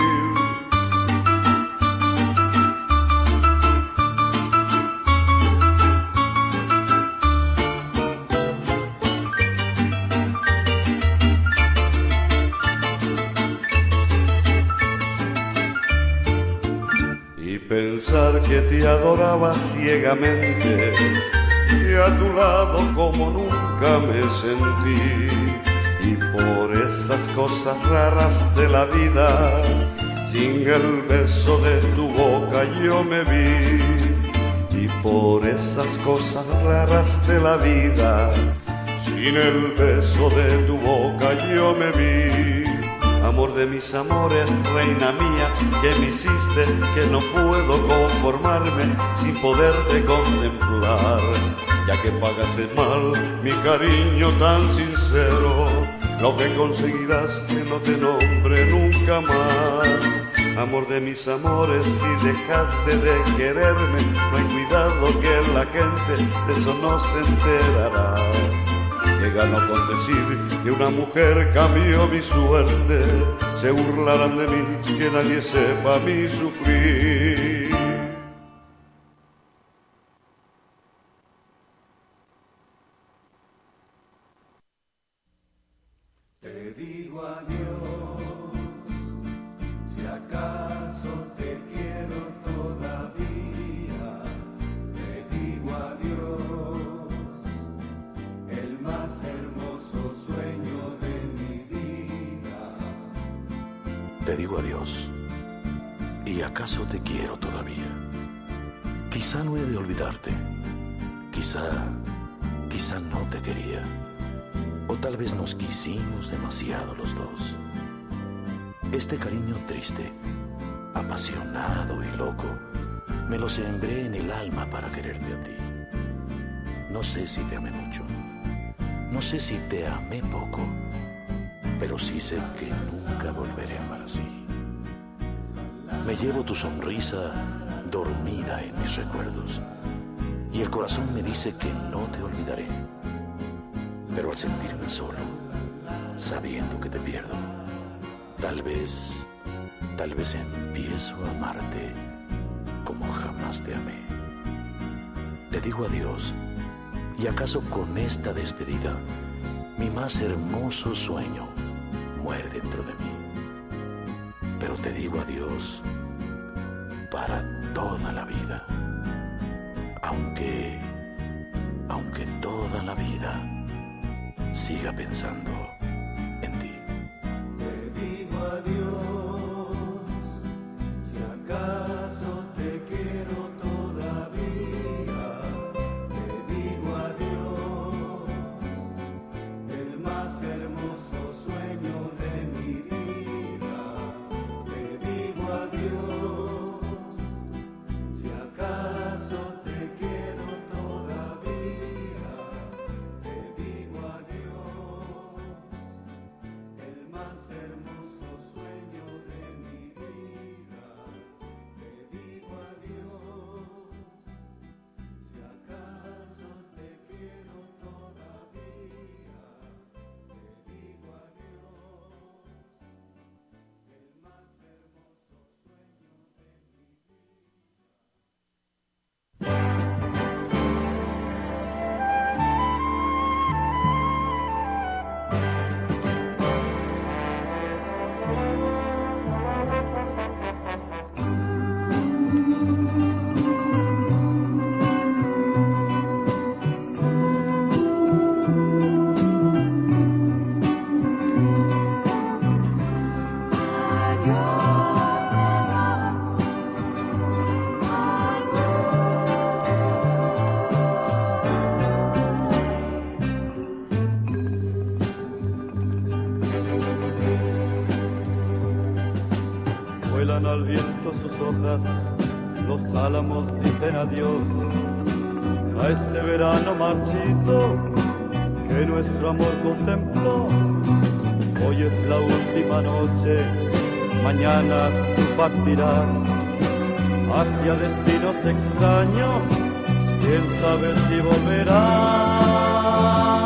Pensar que te adoraba ciegamente, que a tu lado como nunca me sentí, y por esas cosas raras de la vida, sin el beso de tu boca yo me vi, y por esas cosas raras de la vida, sin el beso de tu boca yo me vi. Amor de mis amores, reina mía, que me hiciste que no puedo conformarme sin poderte contemplar, ya que pagaste mal mi cariño tan sincero. Lo que conseguirás que no te nombre nunca más. Amor de mis amores, si dejaste de quererme, no hay cuidado que la gente de eso no se enterará. Que ganó con decir que una mujer cambió mi suerte. Se burlarán de mí, que nadie sepa mi sufrir. Te digo adiós, si acaso te quiero todavía. Te digo adiós, el más hermoso sueño de mi vida. Te digo adiós, y acaso te quiero todavía. Quizá no he de olvidarte, quizá no te quería, o tal vez nos quisimos demasiado los dos. Este cariño triste, apasionado y loco, me lo sembré en el alma para quererte a ti. No sé si te amé mucho, no sé si te amé poco, pero sí sé que nunca volveré a amar así. Me llevo tu sonrisa dormida en mis recuerdos, y el corazón me dice que no te olvidaré. Pero al sentirme solo, sabiendo que te pierdo, tal vez empiezo a amarte como jamás te amé. Te digo adiós, y acaso con esta despedida, mi más hermoso sueño muere dentro de mí. Pero te digo adiós para toda la vida, aunque toda la vida siga pensando en ti. Te digo adiós, si acaso te quiero todavía. Te digo adiós, el más hermoso sueño de mi vida. Te digo adiós, si acaso te quiero todavía. Te digo adiós, el más hermoso sueño de mi vida. Te digo adiós, si acaso te quiero todavía. Te digo adiós, el más hermoso sueño de mi vida. Vuelan al viento sus hojas, los álamos dicen adiós a este verano marchito que nuestro amor contempló. Hoy es la última noche, mañana tú partirás hacia destinos extraños, quién sabe si volverás.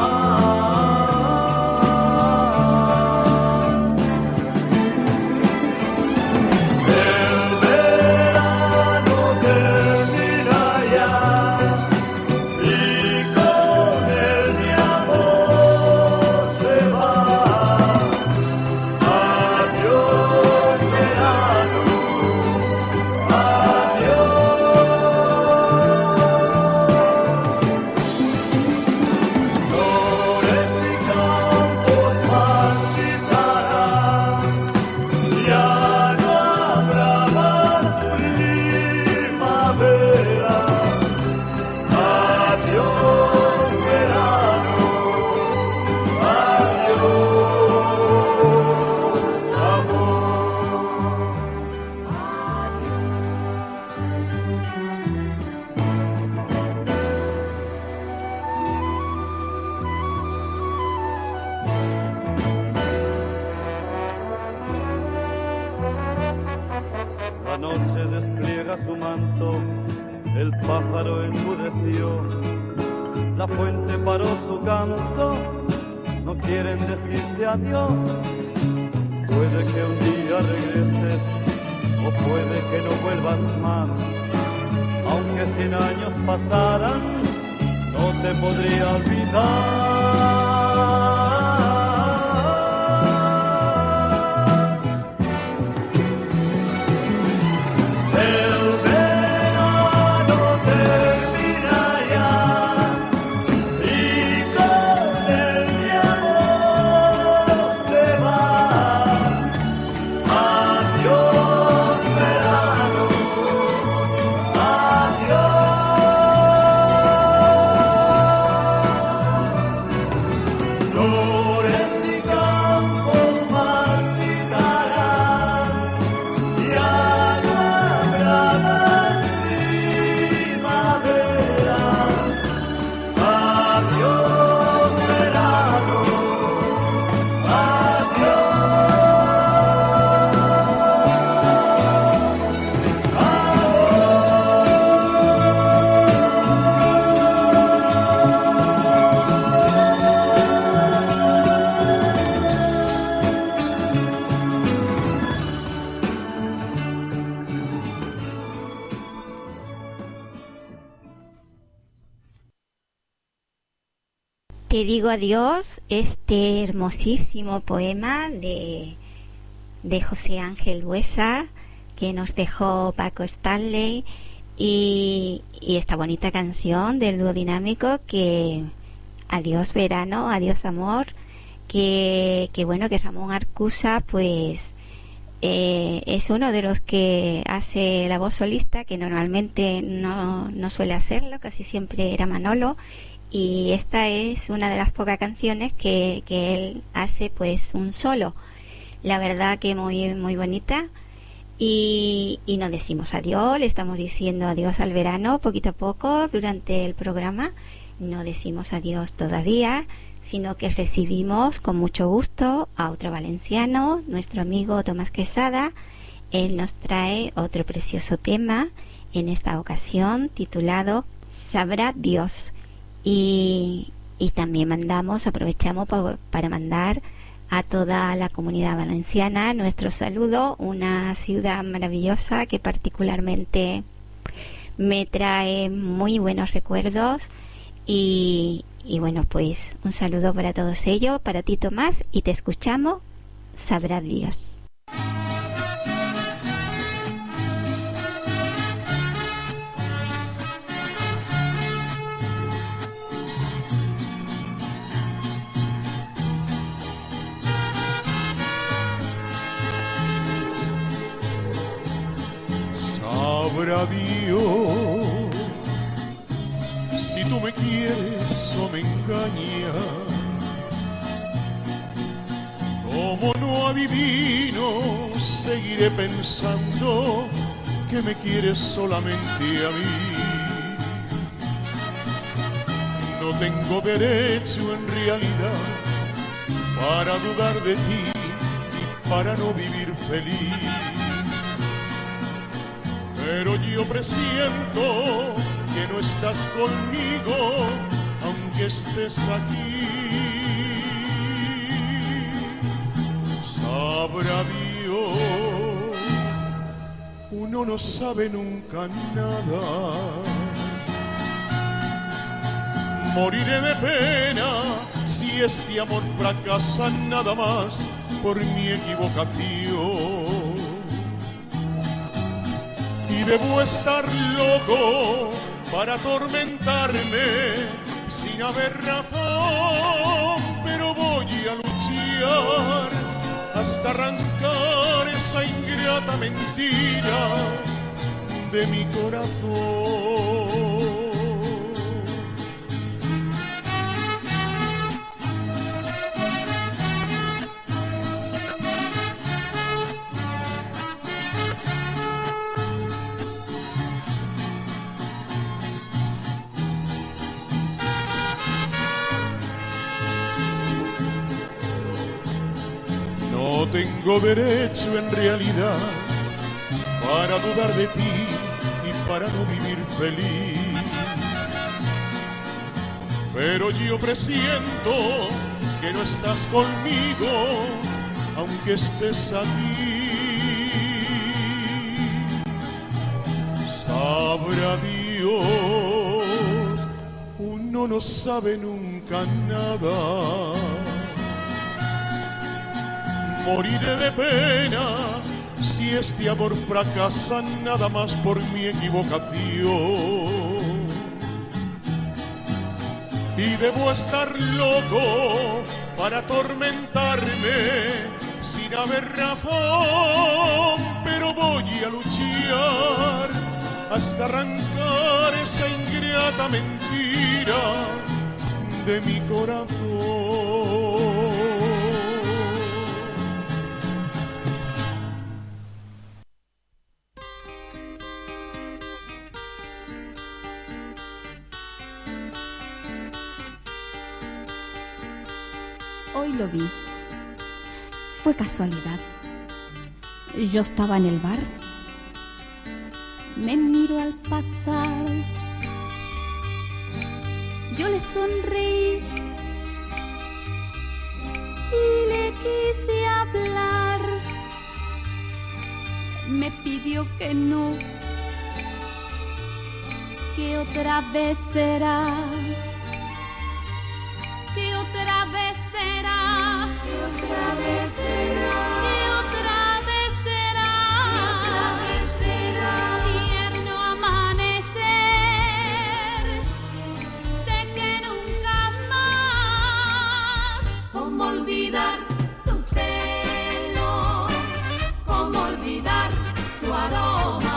Adiós, puede que un día regreses o puede que no vuelvas más. Aunque 100 años pasaran, no te podría olvidar. El verano termina ya y con el mi amor se va. Adiós verano, adiós. Flores y campos marchitarán, ya no habrá más primavera. Adiós verano, Te digo adiós, este hermosísimo poema de José Ángel Buesa que nos dejó Paco Stanley y esta bonita canción del dúo dinámico que adiós verano, adiós amor, que bueno, que Ramón Arcusa pues es uno de los que hace la voz solista, que normalmente no suele hacerlo, casi siempre era Manolo. Y esta es una de las pocas canciones que él hace pues un solo. La verdad que muy muy bonita. Y nos decimos adiós, le estamos diciendo adiós al verano poquito a poco durante el programa. No decimos adiós todavía, sino que recibimos con mucho gusto a otro valenciano, nuestro amigo Tomás Quesada. Él nos trae otro precioso tema, en esta ocasión titulado Sabrá Dios. Y también aprovechamos para mandar a toda la comunidad valenciana nuestro saludo, una ciudad maravillosa que particularmente me trae muy buenos recuerdos y bueno, pues un saludo para todos ellos, para ti Tomás, y te escuchamos, sabrá Dios. Sabrá Dios si tú me quieres o me engañas. Como no adivino, seguiré pensando que me quieres solamente a mí. No tengo derecho en realidad para dudar de ti y para no vivir feliz. Pero yo presiento que no estás conmigo, aunque estés aquí. Sabrá Dios, uno no sabe nunca nada. Moriré de pena si este amor fracasa nada más por mi equivocación. Y debo estar loco para atormentarme sin haber razón, pero voy a luchar hasta arrancar esa ingrata mentira de mi corazón. No tengo derecho en realidad para dudar de ti y para no vivir feliz. Pero yo presiento que no estás conmigo, aunque estés aquí. Sabrá Dios, uno no sabe nunca nada. Moriré de pena si este amor fracasa nada más por mi equivocación. Y debo estar loco para atormentarme sin haber razón, pero voy a luchar hasta arrancar esa ingrata mentira de mi corazón. Hoy lo vi. Fue casualidad. Yo estaba en el bar. Me miro al pasar. Yo le sonreí y le quise hablar. Me pidió que no, que otra vez será. Que otra vez será, que otra vez será, que otra vez será, que otra vez será, tierno amanecer. Sé que nunca más, cómo olvidar tu pelo, cómo olvidar tu aroma.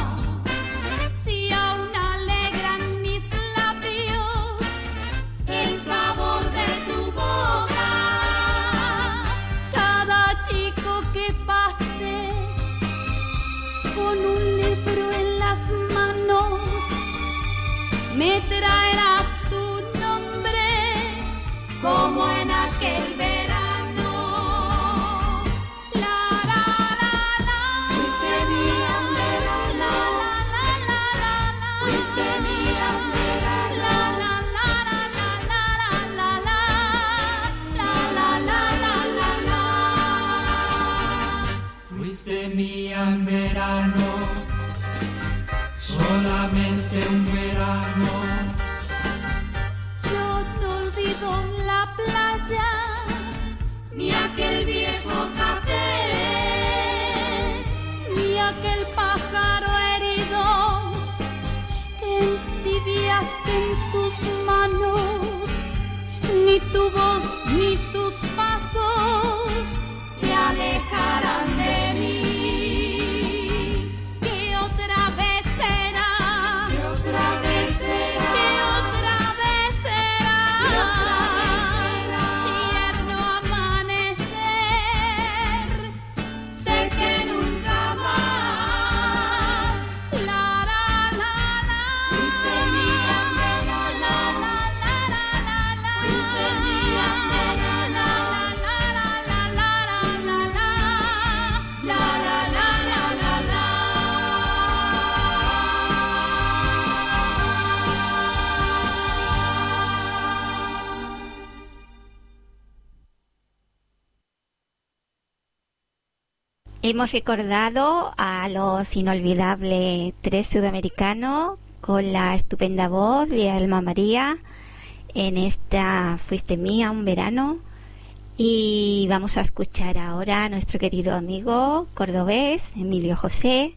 Me traerá tu nombre como en aquel verano. La la la la. Fuiste mi verano. La la la la. Fuiste mi verano. La la la la la la la la la la la la. Fuiste mía en verano. Solamente un verano. Yo no olvido la playa, ni aquel viejo café, ni aquel pájaro herido que entibiaste en tus manos, ni tu voz ni tus pasos se alejarán de mí. Hemos recordado a los inolvidables 3 sudamericanos con la estupenda voz de Alma María en esta Fuiste Mía un verano. Y vamos a escuchar ahora a nuestro querido amigo cordobés, Emilio José,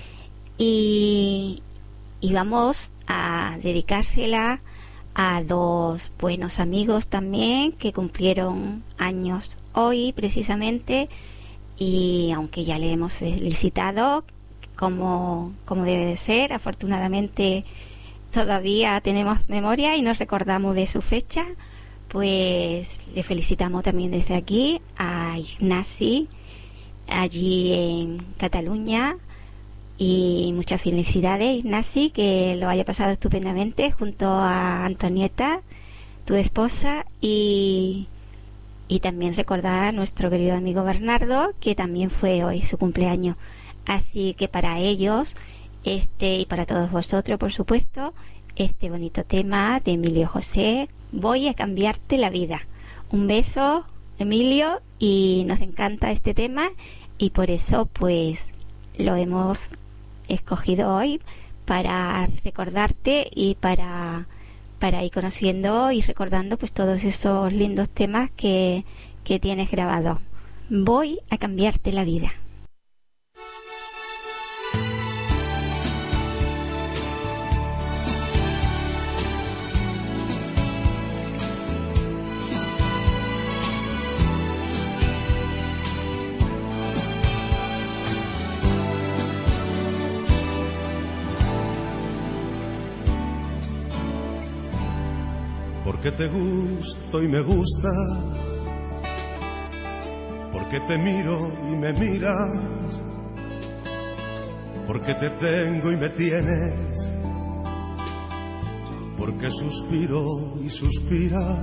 y vamos a dedicársela a 2 buenos amigos también que cumplieron años hoy precisamente, y aunque ya le hemos felicitado como debe de ser, afortunadamente todavía tenemos memoria y nos recordamos de su fecha. Pues le felicitamos también desde aquí a Ignasi, allí en Cataluña, y muchas felicidades, Ignasi, que lo haya pasado estupendamente junto a Antonieta, tu esposa, y también recordar a nuestro querido amigo Bernardo, que también fue hoy su cumpleaños. Así que para ellos, y para todos vosotros, por supuesto, este bonito tema de Emilio José, Voy a cambiarte la vida. Un beso, Emilio, y nos encanta este tema y por eso pues lo hemos escogido hoy para recordarte y para ir conociendo y recordando pues todos esos lindos temas que tienes grabados. Voy a cambiarte la vida. Porque te gusto y me gustas, porque te miro y me miras, porque te tengo y me tienes, porque suspiro y suspiras,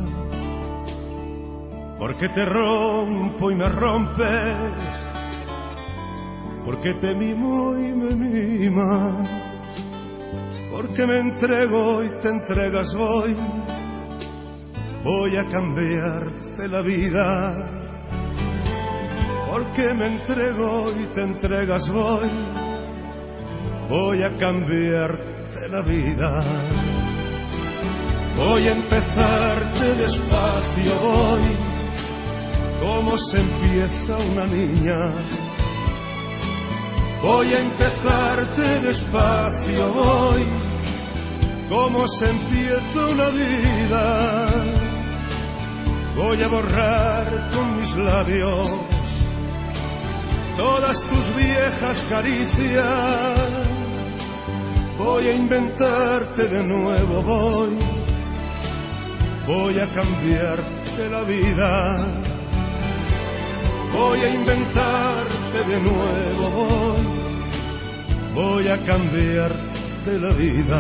porque te rompo y me rompes, porque te mimo y me mimas, porque me entrego y te entregas hoy. Voy a cambiarte la vida, porque me entrego y te entregas hoy. Voy a cambiarte la vida. Voy a empezarte despacio, voy, como se empieza una niña. Voy a empezarte despacio, voy, como se empieza una vida. Voy a borrar con mis labios todas tus viejas caricias. Voy a inventarte de nuevo, voy a cambiarte la vida. Voy a inventarte de nuevo, voy a cambiarte la vida.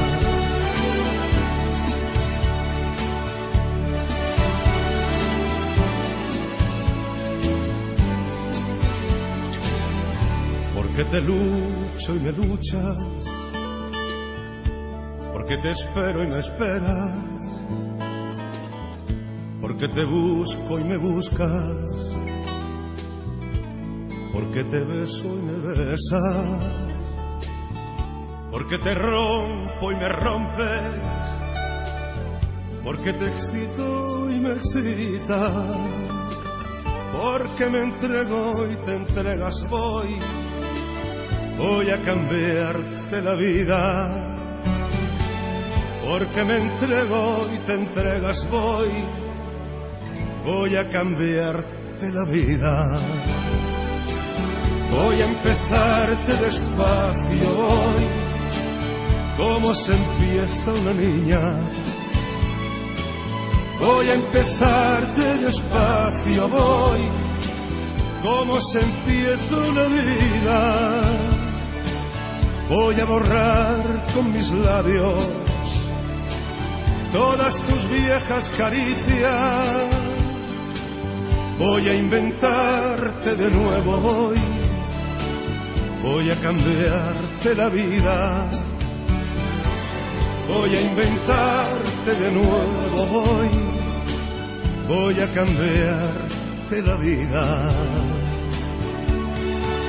Porque te lucho y me luchas, porque te espero y me esperas, porque te busco y me buscas, porque te beso y me besas, porque te rompo y me rompes, porque te excito y me excitas, porque me entrego y te entregas, voy a cambiarte la vida, porque me entrego y te entregas, voy a cambiarte la vida. Voy a empezarte despacio, como se empieza una niña. Voy a empezarte despacio, como se empieza una vida. Voy a borrar con mis labios todas tus viejas caricias. Voy a inventarte de nuevo, voy a cambiarte la vida. Voy a inventarte de nuevo, voy a cambiarte la vida.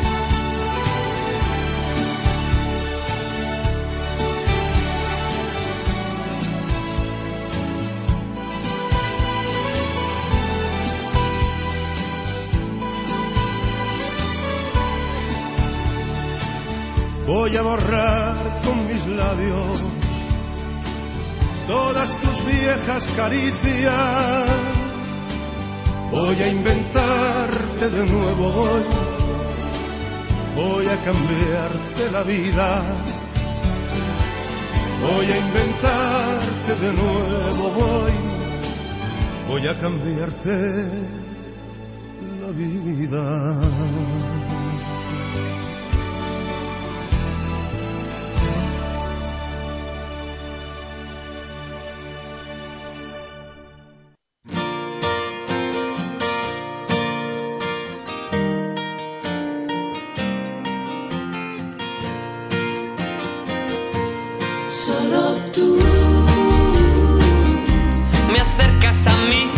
voy a borrar con mis labios todas tus viejas caricias. Voy a inventarte de nuevo hoy, voy a cambiarte la vida. Voy a inventarte de nuevo, voy a cambiarte la vida. Solo tú me acercas a mí,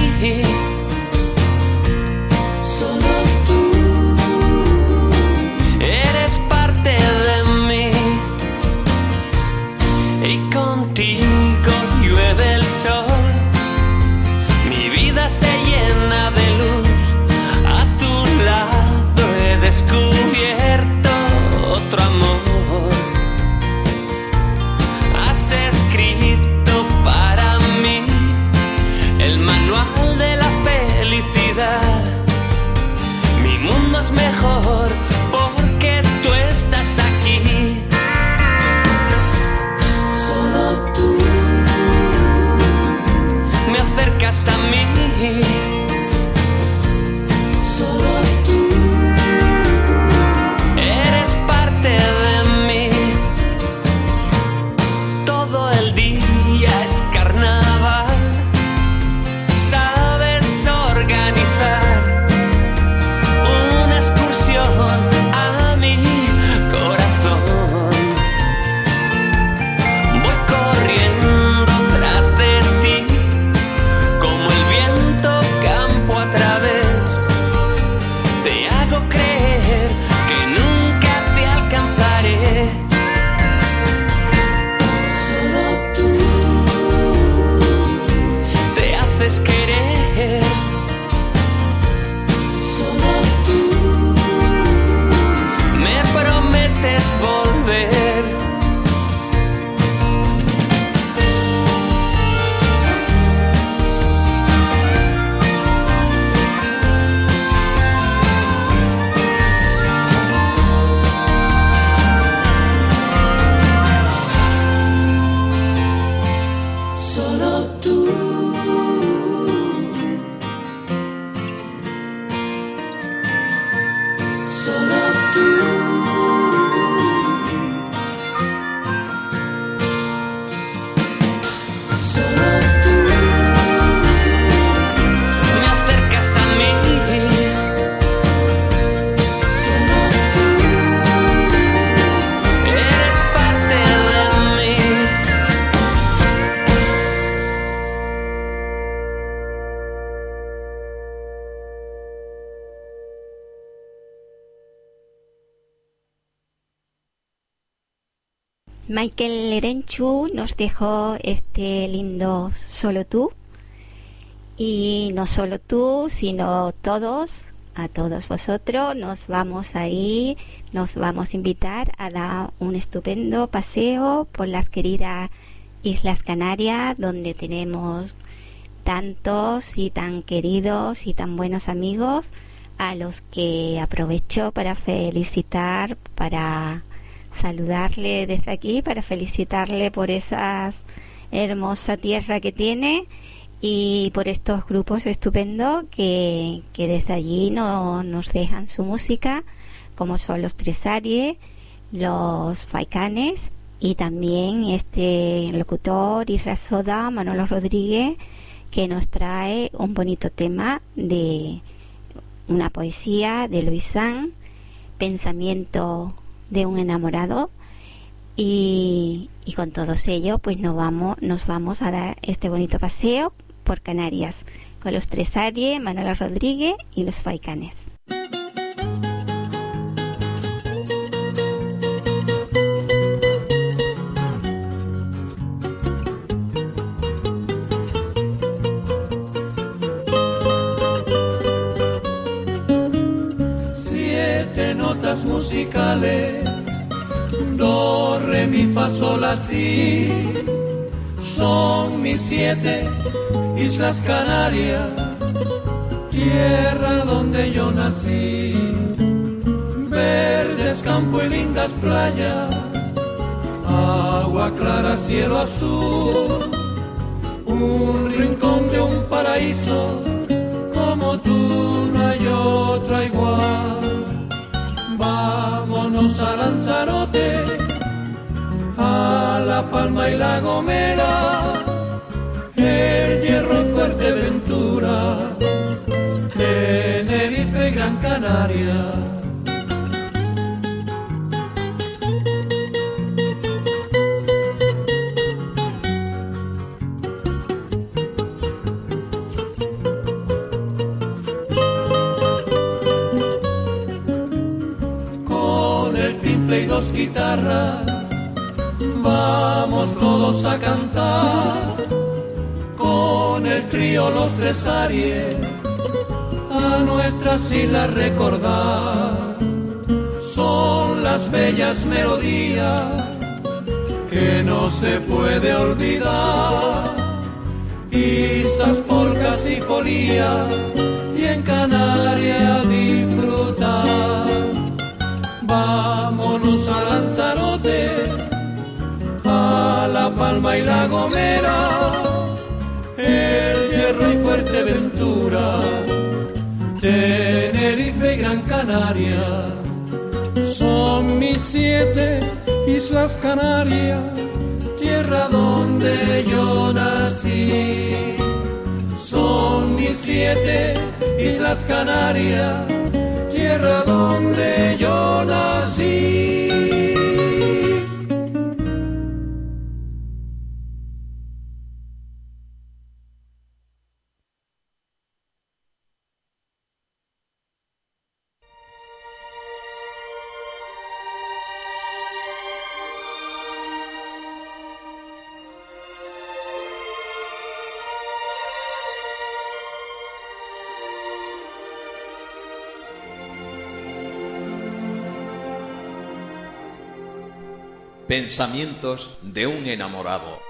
solo tú eres parte de mí, y contigo llueve el sol, mi vida se llena de luz, a tu lado he descubierto otro amor. Has escrito para mí el manual de la felicidad. Mi mundo es mejor porque tú estás aquí. Solo tú me acercas a mí. Solo tú eres parte de mí. Todo el día es carnaval, sabes organizar una excursión a mi corazón. Voy corriendo tras de ti, como el viento campo a través. Te hago creer que nunca te alcanzaré. Solo tú te haces querer. Solo tú me prometes volver. Solo tú. Solo tú. Solo tú me acercas a mí. Solo tú eres parte de mí. Michael Erenchu nos dejó este lindo Solo tú, y no solo tú, sino todos, a todos vosotros nos vamos a ir, nos vamos a invitar a dar un estupendo paseo por las queridas Islas Canarias, donde tenemos tantos y tan queridos y tan buenos amigos, a los que aprovecho para felicitar, para saludarle desde aquí, para felicitarle por esa hermosa tierra que tiene y por estos grupos estupendos que desde allí nos dejan su música, como son los Tres Aries, los Faicanes y también este locutor y rasoda Manolo Rodríguez, que nos trae un bonito tema de una poesía de Luis San, Pensamiento de un enamorado, y con todos ellos pues nos vamos a dar este bonito paseo por Canarias con los Tres Aries, Manolo Rodríguez y los Faicanes. Siete notas musicales, do, mi, fa, sol, así. Son mis 7 Islas Canarias, tierra donde yo nací. Verdes campos y lindas playas, agua clara, cielo azul. Un rincón de un paraíso, como tú no hay otra igual. Vámonos a Lanzarote, a La Palma y La Gomera, El Hierro y Fuerteventura, Tenerife y Gran Canaria. Y 2 guitarras, vamos todos a cantar, con el trío Los Tres Aries, a nuestras islas recordar. Son las bellas melodías que no se puede olvidar, isas, polcas y folías, y en Canarias disfrutar. Vámonos a Lanzarote, a La Palma y La Gomera, El Hierro y Fuerteventura, Tenerife y Gran Canaria. Son mis 7 Islas Canarias, tierra donde yo nací. Son mis 7 Islas Canarias, tierra donde yo nací. Pensamientos de un enamorado.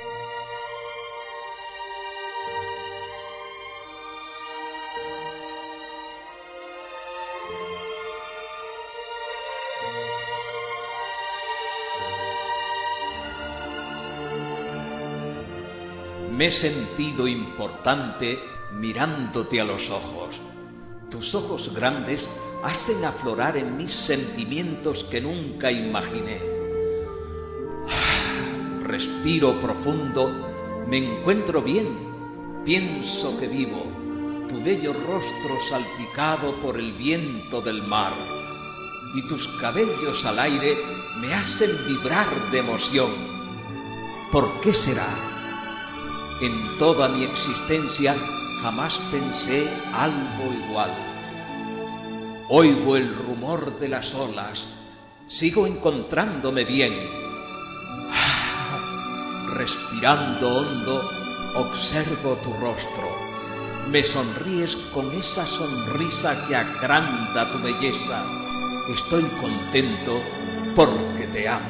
Me he sentido importante mirándote a los ojos. Tus ojos grandes hacen aflorar en mis sentimientos que nunca imaginé. Respiro profundo, me encuentro bien, pienso que vivo, tu bello rostro salpicado por el viento del mar, y tus cabellos al aire me hacen vibrar de emoción. ¿Por qué será? En toda mi existencia jamás pensé algo igual. Oigo el rumor de las olas, sigo encontrándome bien. Respirando hondo, observo tu rostro. Me sonríes con esa sonrisa que agranda tu belleza. Estoy contento porque te amo.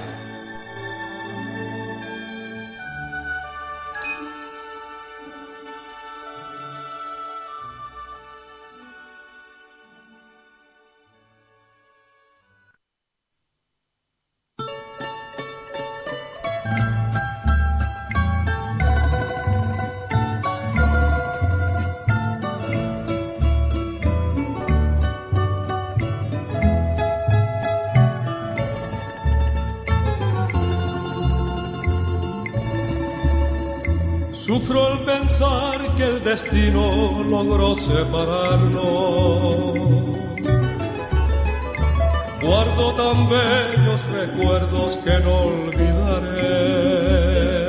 Sufro al pensar que el destino logró separarnos. Guardo tan bellos recuerdos que no olvidaré.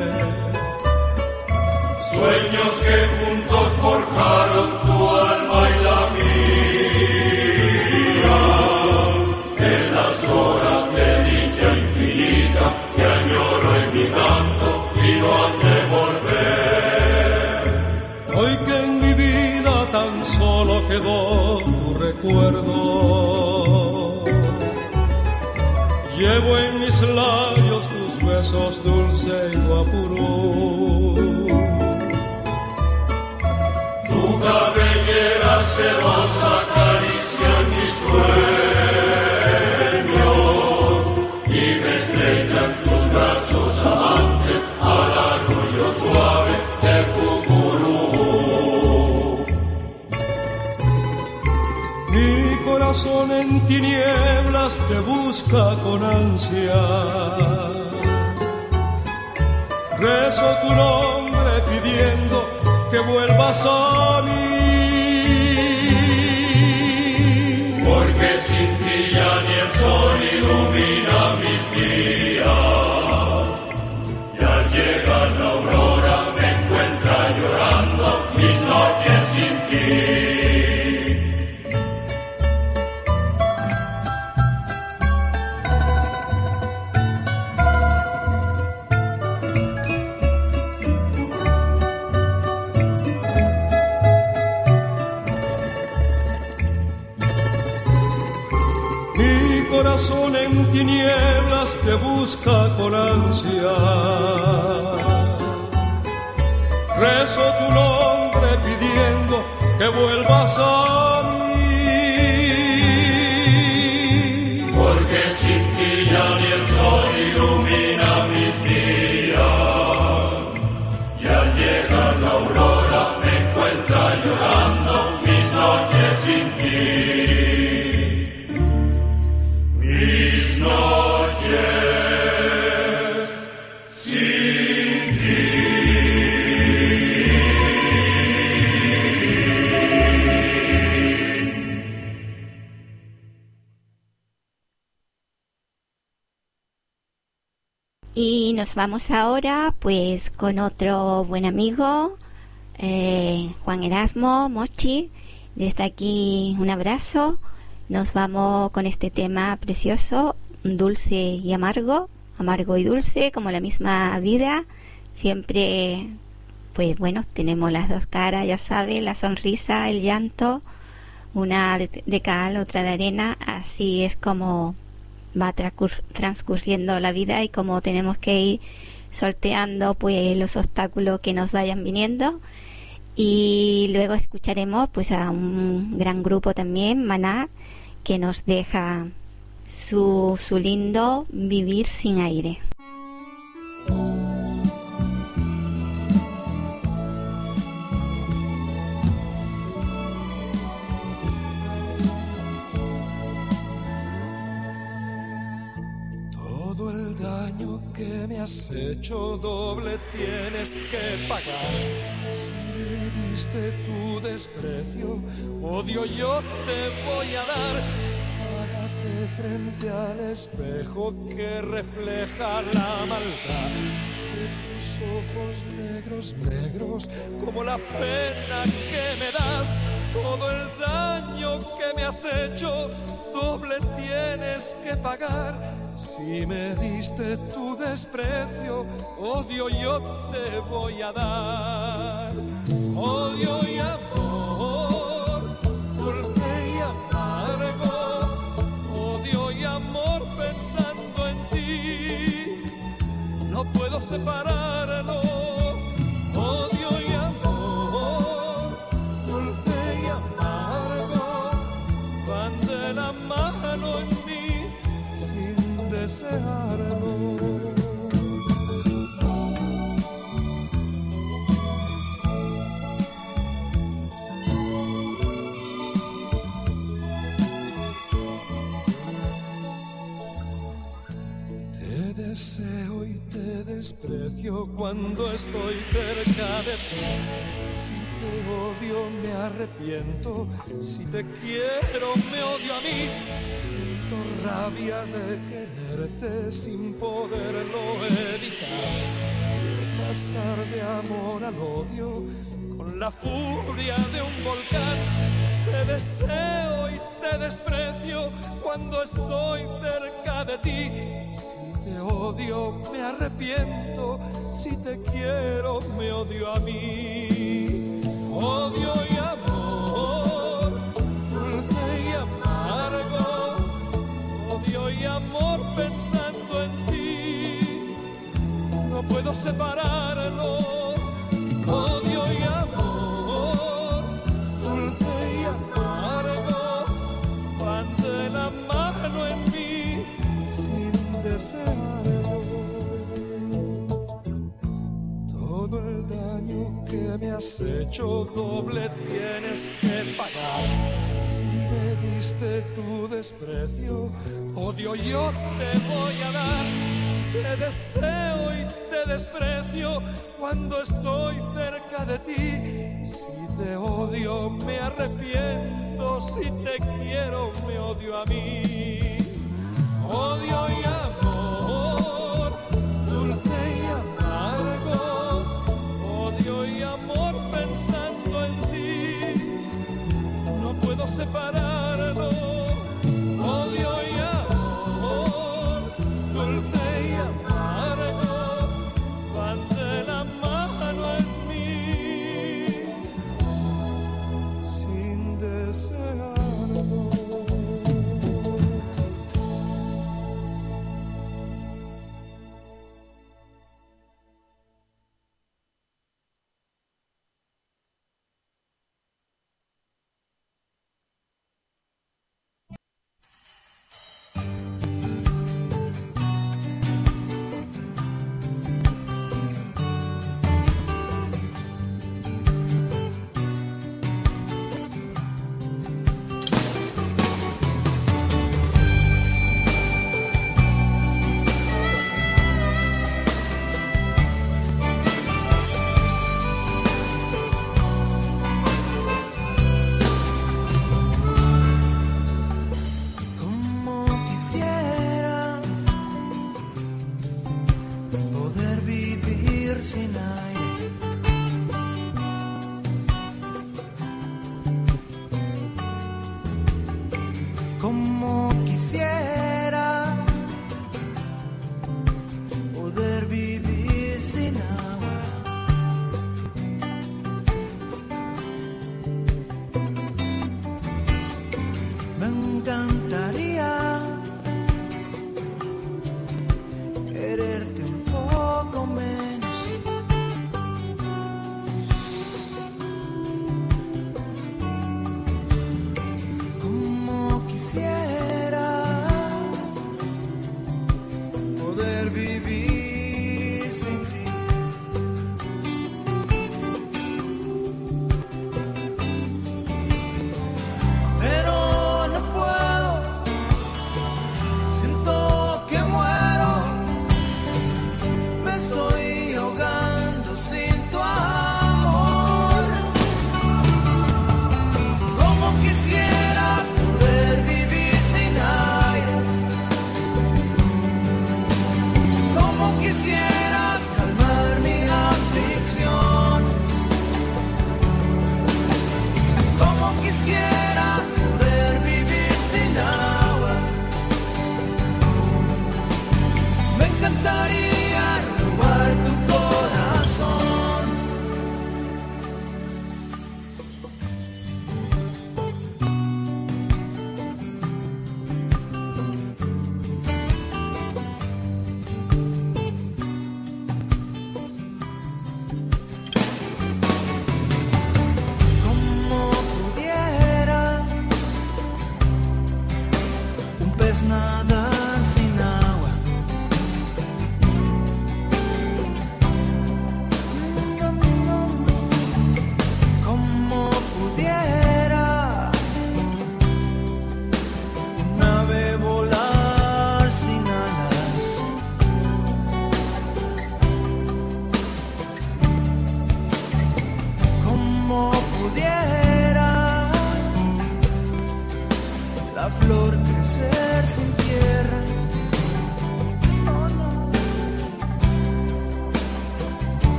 Sueños que juntos forjaron tu alma y la mía. En las horas de dicha infinita que añoro en mi canto y no han de volver. Hoy que en mi vida tan solo quedó tu recuerdo, llevo en mis labios sos dulce y guapurú. Tu cabellera sedosa acaricia mis sueños y me estrellan tus brazos amantes al arrullo suave del cucurú. Mi corazón en tinieblas te busca con ansia. Rezo tu nombre pidiendo que vuelvas a mí. Porque sin ti ya ni el sol ilumina mis días. Y al llegar la aurora me encuentra llorando mis noches sin ti. Corazón en tinieblas te busca con ansia. Rezo tu nombre pidiendo que vuelvas a mí. Porque sin ti ya ni el sol ilumina mis días. Y al llegar la aurora me encuentra llorando mis noches sin ti. Mis noches sin ti. Y nos vamos ahora pues con otro buen amigo, Juan Erasmo, Mochi. Desde aquí un abrazo. Nos vamos con este tema precioso, dulce y amargo, amargo y dulce, como la misma vida. Siempre, pues bueno, tenemos las dos caras, ya sabe, la sonrisa, el llanto, una de cal, otra de arena. Así es como va transcurriendo la vida y como tenemos que ir sorteando pues los obstáculos que nos vayan viniendo. Y luego escucharemos pues a un gran grupo también, Maná, que nos deja su lindo Vivir sin aire. Todo el daño que me has hecho doble tienes que pagar. Si me diste tu desprecio, odio yo te voy a dar. Párate frente al espejo que refleja la maldad de tus ojos negros, negros, como la pena que me das. Todo el daño que me has hecho, doble tienes que pagar. Si me diste tu desprecio, odio yo te voy a dar. Odio y amor, dulce y amargo, odio y amor pensando en ti, no puedo separarlo. Odio y amor, dulce y amargo, van de la mano en mí sin desearlo. Deseo y te desprecio cuando estoy cerca de ti. Si te odio me arrepiento, si te quiero me odio a mí. Siento rabia de quererte sin poderlo evitar. Pasar de amor al odio con la furia de un volcán. Te deseo y te desprecio cuando estoy cerca de ti. Si te odio, me arrepiento. Si te quiero, me odio a mí. Odio y amor, dulce y amargo. Odio y amor pensando en ti. separarlo. Odio y amor, dulce y amargo, van de la mano en mí sin desearlo. Todo el daño que me has hecho doble tienes que pagar. Si me diste tu desprecio, odio yo te voy a dar. Te deseo y te desprecio cuando estoy cerca de ti. Si te odio me arrepiento, si te quiero me odio a mí. Odio y amor, dulce y amargo, odio y amor pensando en ti. No puedo separarlo. Odio y amor, dulce y amargo, van de la mano en mí sin desearlo.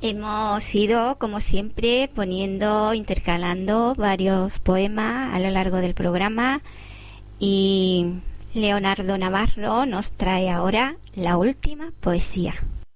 Hemos ido, como siempre, intercalando varios poemas a lo largo del programa y Leonardo Navarro nos trae ahora la última poesía.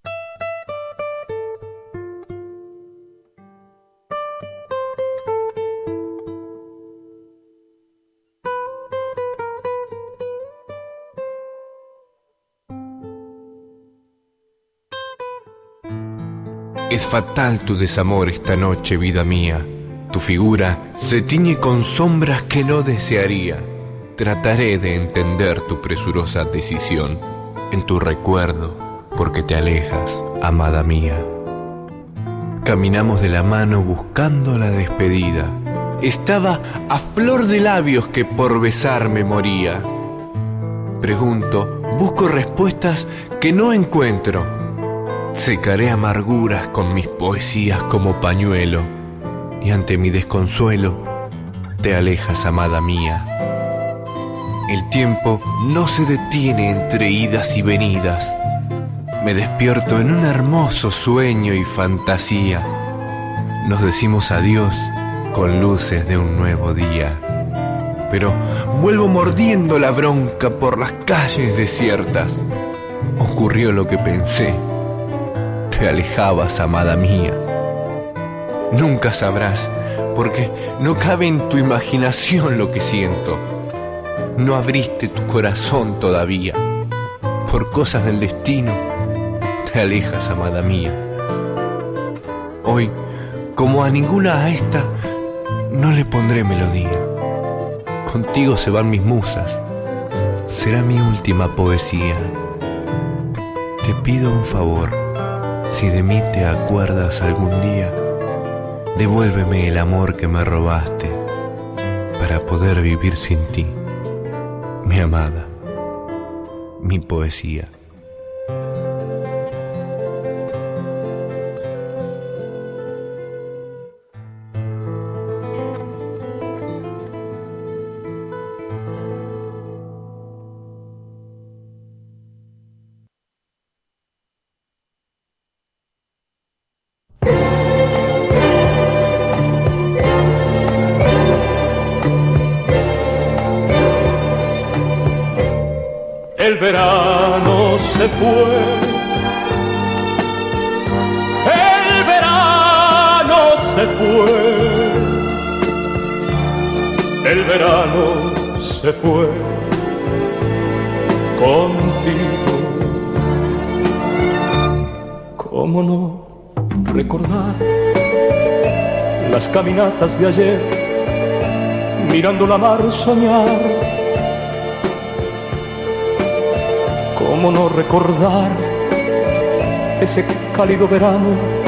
Es fatal tu desamor esta noche, vida mía. Tu figura se tiñe con sombras que no desearía. Trataré de entender tu presurosa decisión en tu recuerdo, porque te alejas, amada mía. Caminamos de la mano buscando la despedida. Estaba a flor de labios que por besarme moría. Pregunto, busco respuestas que no encuentro. Secaré amarguras con mis poesías como pañuelo, y ante mi desconsuelo te alejas, amada mía. El tiempo no se detiene entre idas y venidas. Me despierto en un hermoso sueño y fantasía. Nos decimos adiós con luces de un nuevo día. Pero vuelvo mordiendo la bronca por las calles desiertas. Ocurrió lo que pensé. Te alejabas, amada mía. Nunca sabrás, porque no cabe en tu imaginación lo que siento. No abriste tu corazón todavía. Por cosas del destino, te alejas, amada mía. Hoy, como a ninguna a esta, no le pondré melodía. Contigo se van mis musas. Será mi última poesía. Te pido un favor. Si de mí te acuerdas algún día, devuélveme el amor que me robaste para poder vivir sin ti, mi amada, mi poesía. El verano se fue, el verano se fue, el verano se fue contigo. ¿Cómo no recordar las caminatas de ayer, mirando la mar soñar? ¿Cómo no recordar ese cálido verano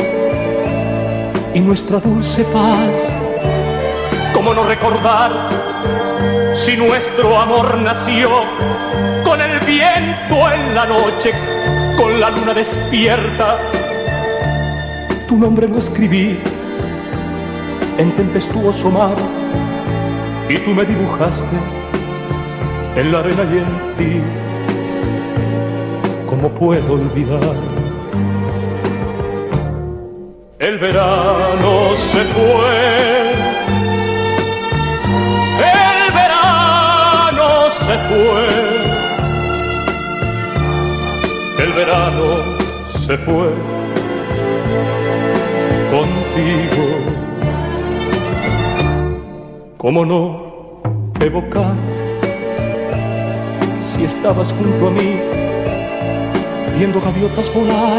y nuestra dulce paz? ¿Cómo no recordar si nuestro amor nació con el viento en la noche, con la luna despierta? Tu nombre lo escribí en tempestuoso mar y tú me dibujaste en la arena y en ti. ¿Cómo puedo olvidar? El verano se fue, el verano se fue, el verano se fue contigo. ¿Cómo no evocar si estabas junto a mí, viendo gaviotas volar?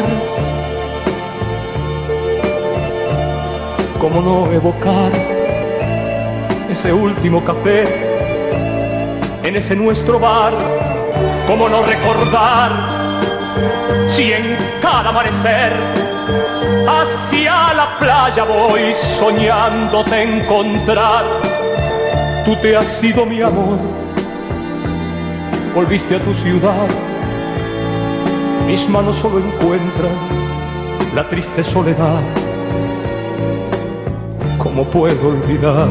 ¿Cómo no evocar ese último café en ese nuestro bar? ¿Cómo no recordar si en cada amanecer hacia la playa voy soñándote encontrar? Tú te has ido, mi amor, volviste a tu ciudad. Mis manos solo encuentran la triste soledad. ¿Cómo puedo olvidar?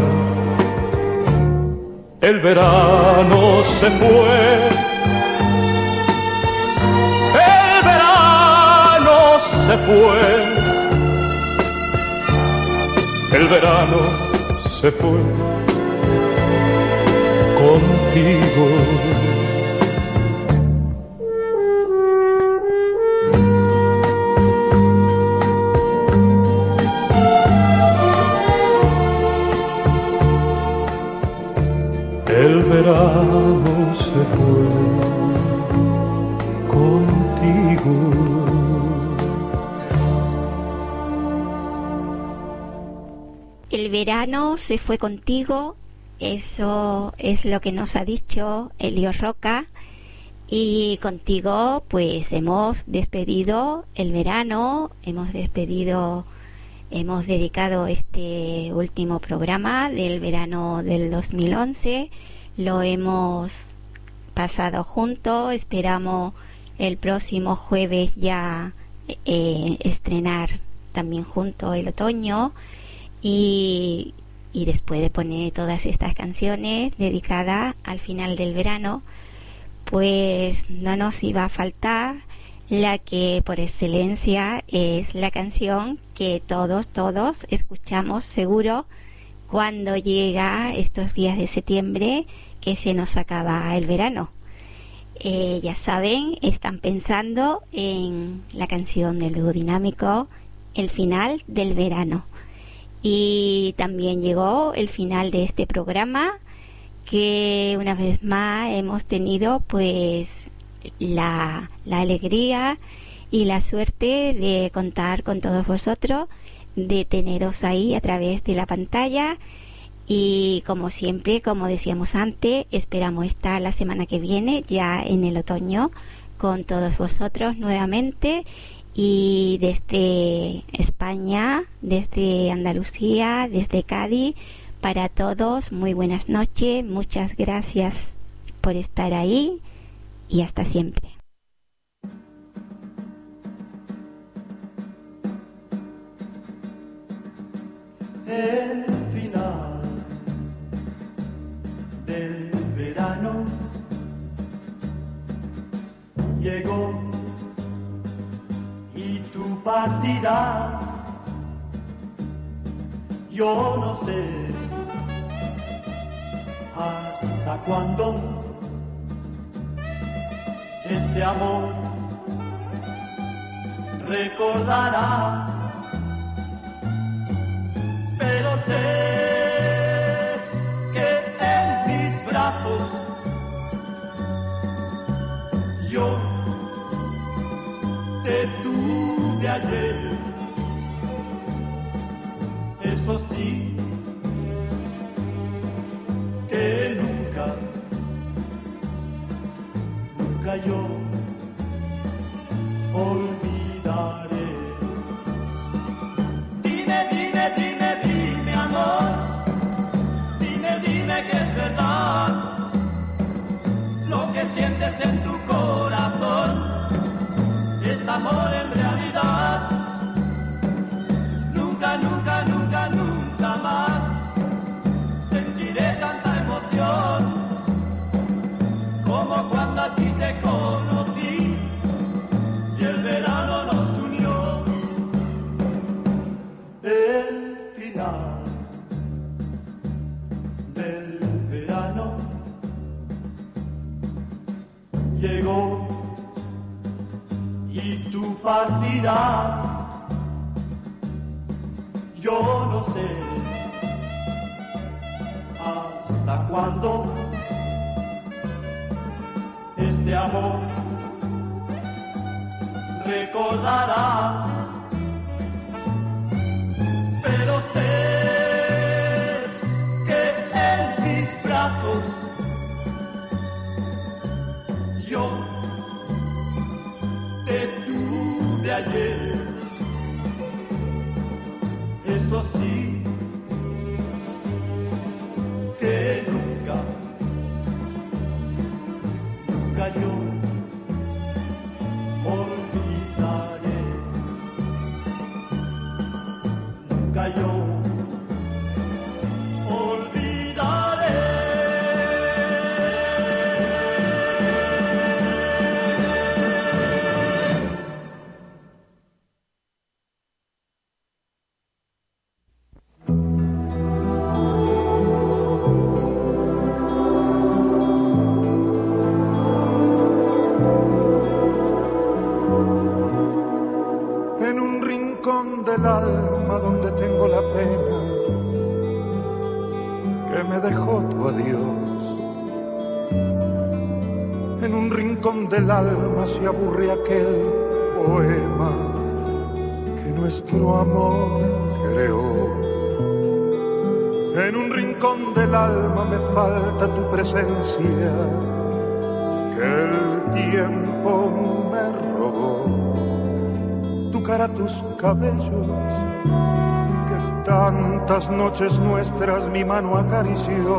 El verano se fue, el verano se fue, El verano se fue contigo. El verano se fue contigo. El verano se fue contigo, eso es lo que nos ha dicho Elio Roca, y contigo pues hemos despedido el verano, hemos dedicado este último programa del verano del 2011, lo hemos pasado juntos, esperamos el próximo jueves ya estrenar también juntos el otoño. Y después de poner todas estas canciones dedicadas al final del verano, pues no nos iba a faltar la que por excelencia es la canción que todos escuchamos seguro cuando llega estos días de septiembre que se nos acaba el verano. Ya saben, están pensando en la canción del dúo dinámico, El final del verano. Y también llegó el final de este programa, que una vez más hemos tenido pues la alegría y la suerte de contar con todos vosotros, de teneros ahí a través de la pantalla. Y como siempre, como decíamos antes, esperamos estar la semana que viene, ya en el otoño, con todos vosotros nuevamente. Y desde España, desde Andalucía, desde Cádiz, para todos, muy buenas noches, muchas gracias por estar ahí y hasta siempre. El final del verano llegó y tú partirás. Yo no sé hasta cuándo este amor recordarás, pero sé que en mis brazos yo te tuve ayer. Eso sí, que nunca yo olvidaré. Dime amor, dime que es verdad lo que sientes en tu corazón, es amor en realidad. Nunca más sentiré tanta emoción como cuando a ti te conocí y el verano nos unió. El final del verano llegó y tú partirás. Yo no sé hasta cuándo este amor recordarás, pero sé que en mis brazos yo te tuve ayer. Eso sí, que nunca yo olvidaré. Nunca yo que me dejó tu adiós. En un rincón del alma se aburre aquel poema que nuestro amor creó. En un rincón del alma me falta tu presencia, que el tiempo me robó. Tu cara, tus cabellos, que tantas noches nuestras mi mano acarició.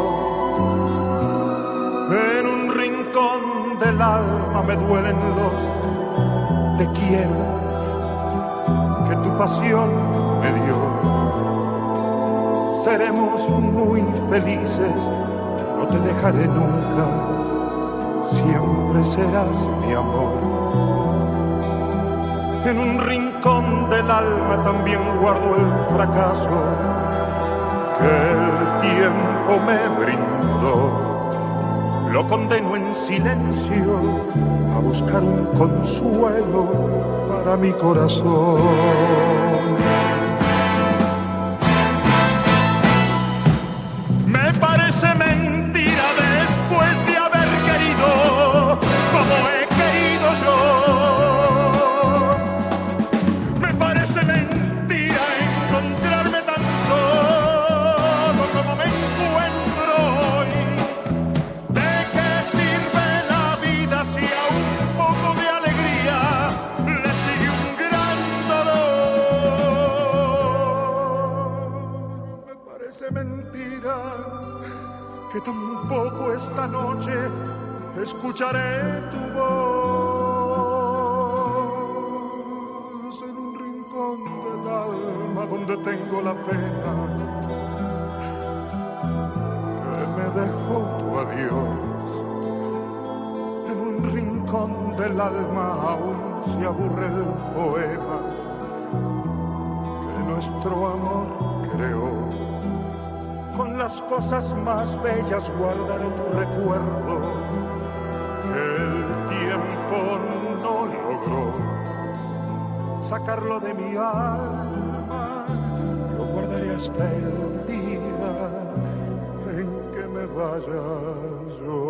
En un rincón del alma me duelen los te quiero que tu pasión me dio. Seremos muy felices, no te dejaré nunca, siempre serás mi amor. En un rincón del alma también guardo el fracaso que el tiempo me brindó. Lo condeno en silencio a buscar un consuelo para mi corazón. Me parece mentira después de haber querido como he querido yo. Me parece mentira encontrarme tan solo como me encuentro hoy. ¿De qué sirve la vida si a un poco de alegría le sigue un gran dolor? Me parece mentira que tampoco esta noche escucharé tu voz en un rincón del alma donde tengo la pena que me dejó tu adiós. En un rincón del alma aún se aburre el poema que nuestro amor creó. Con las cosas más bellas guardaré tu recuerdo. El tiempo no logró sacarlo de mi alma. Lo guardaré hasta el día en que me vaya yo.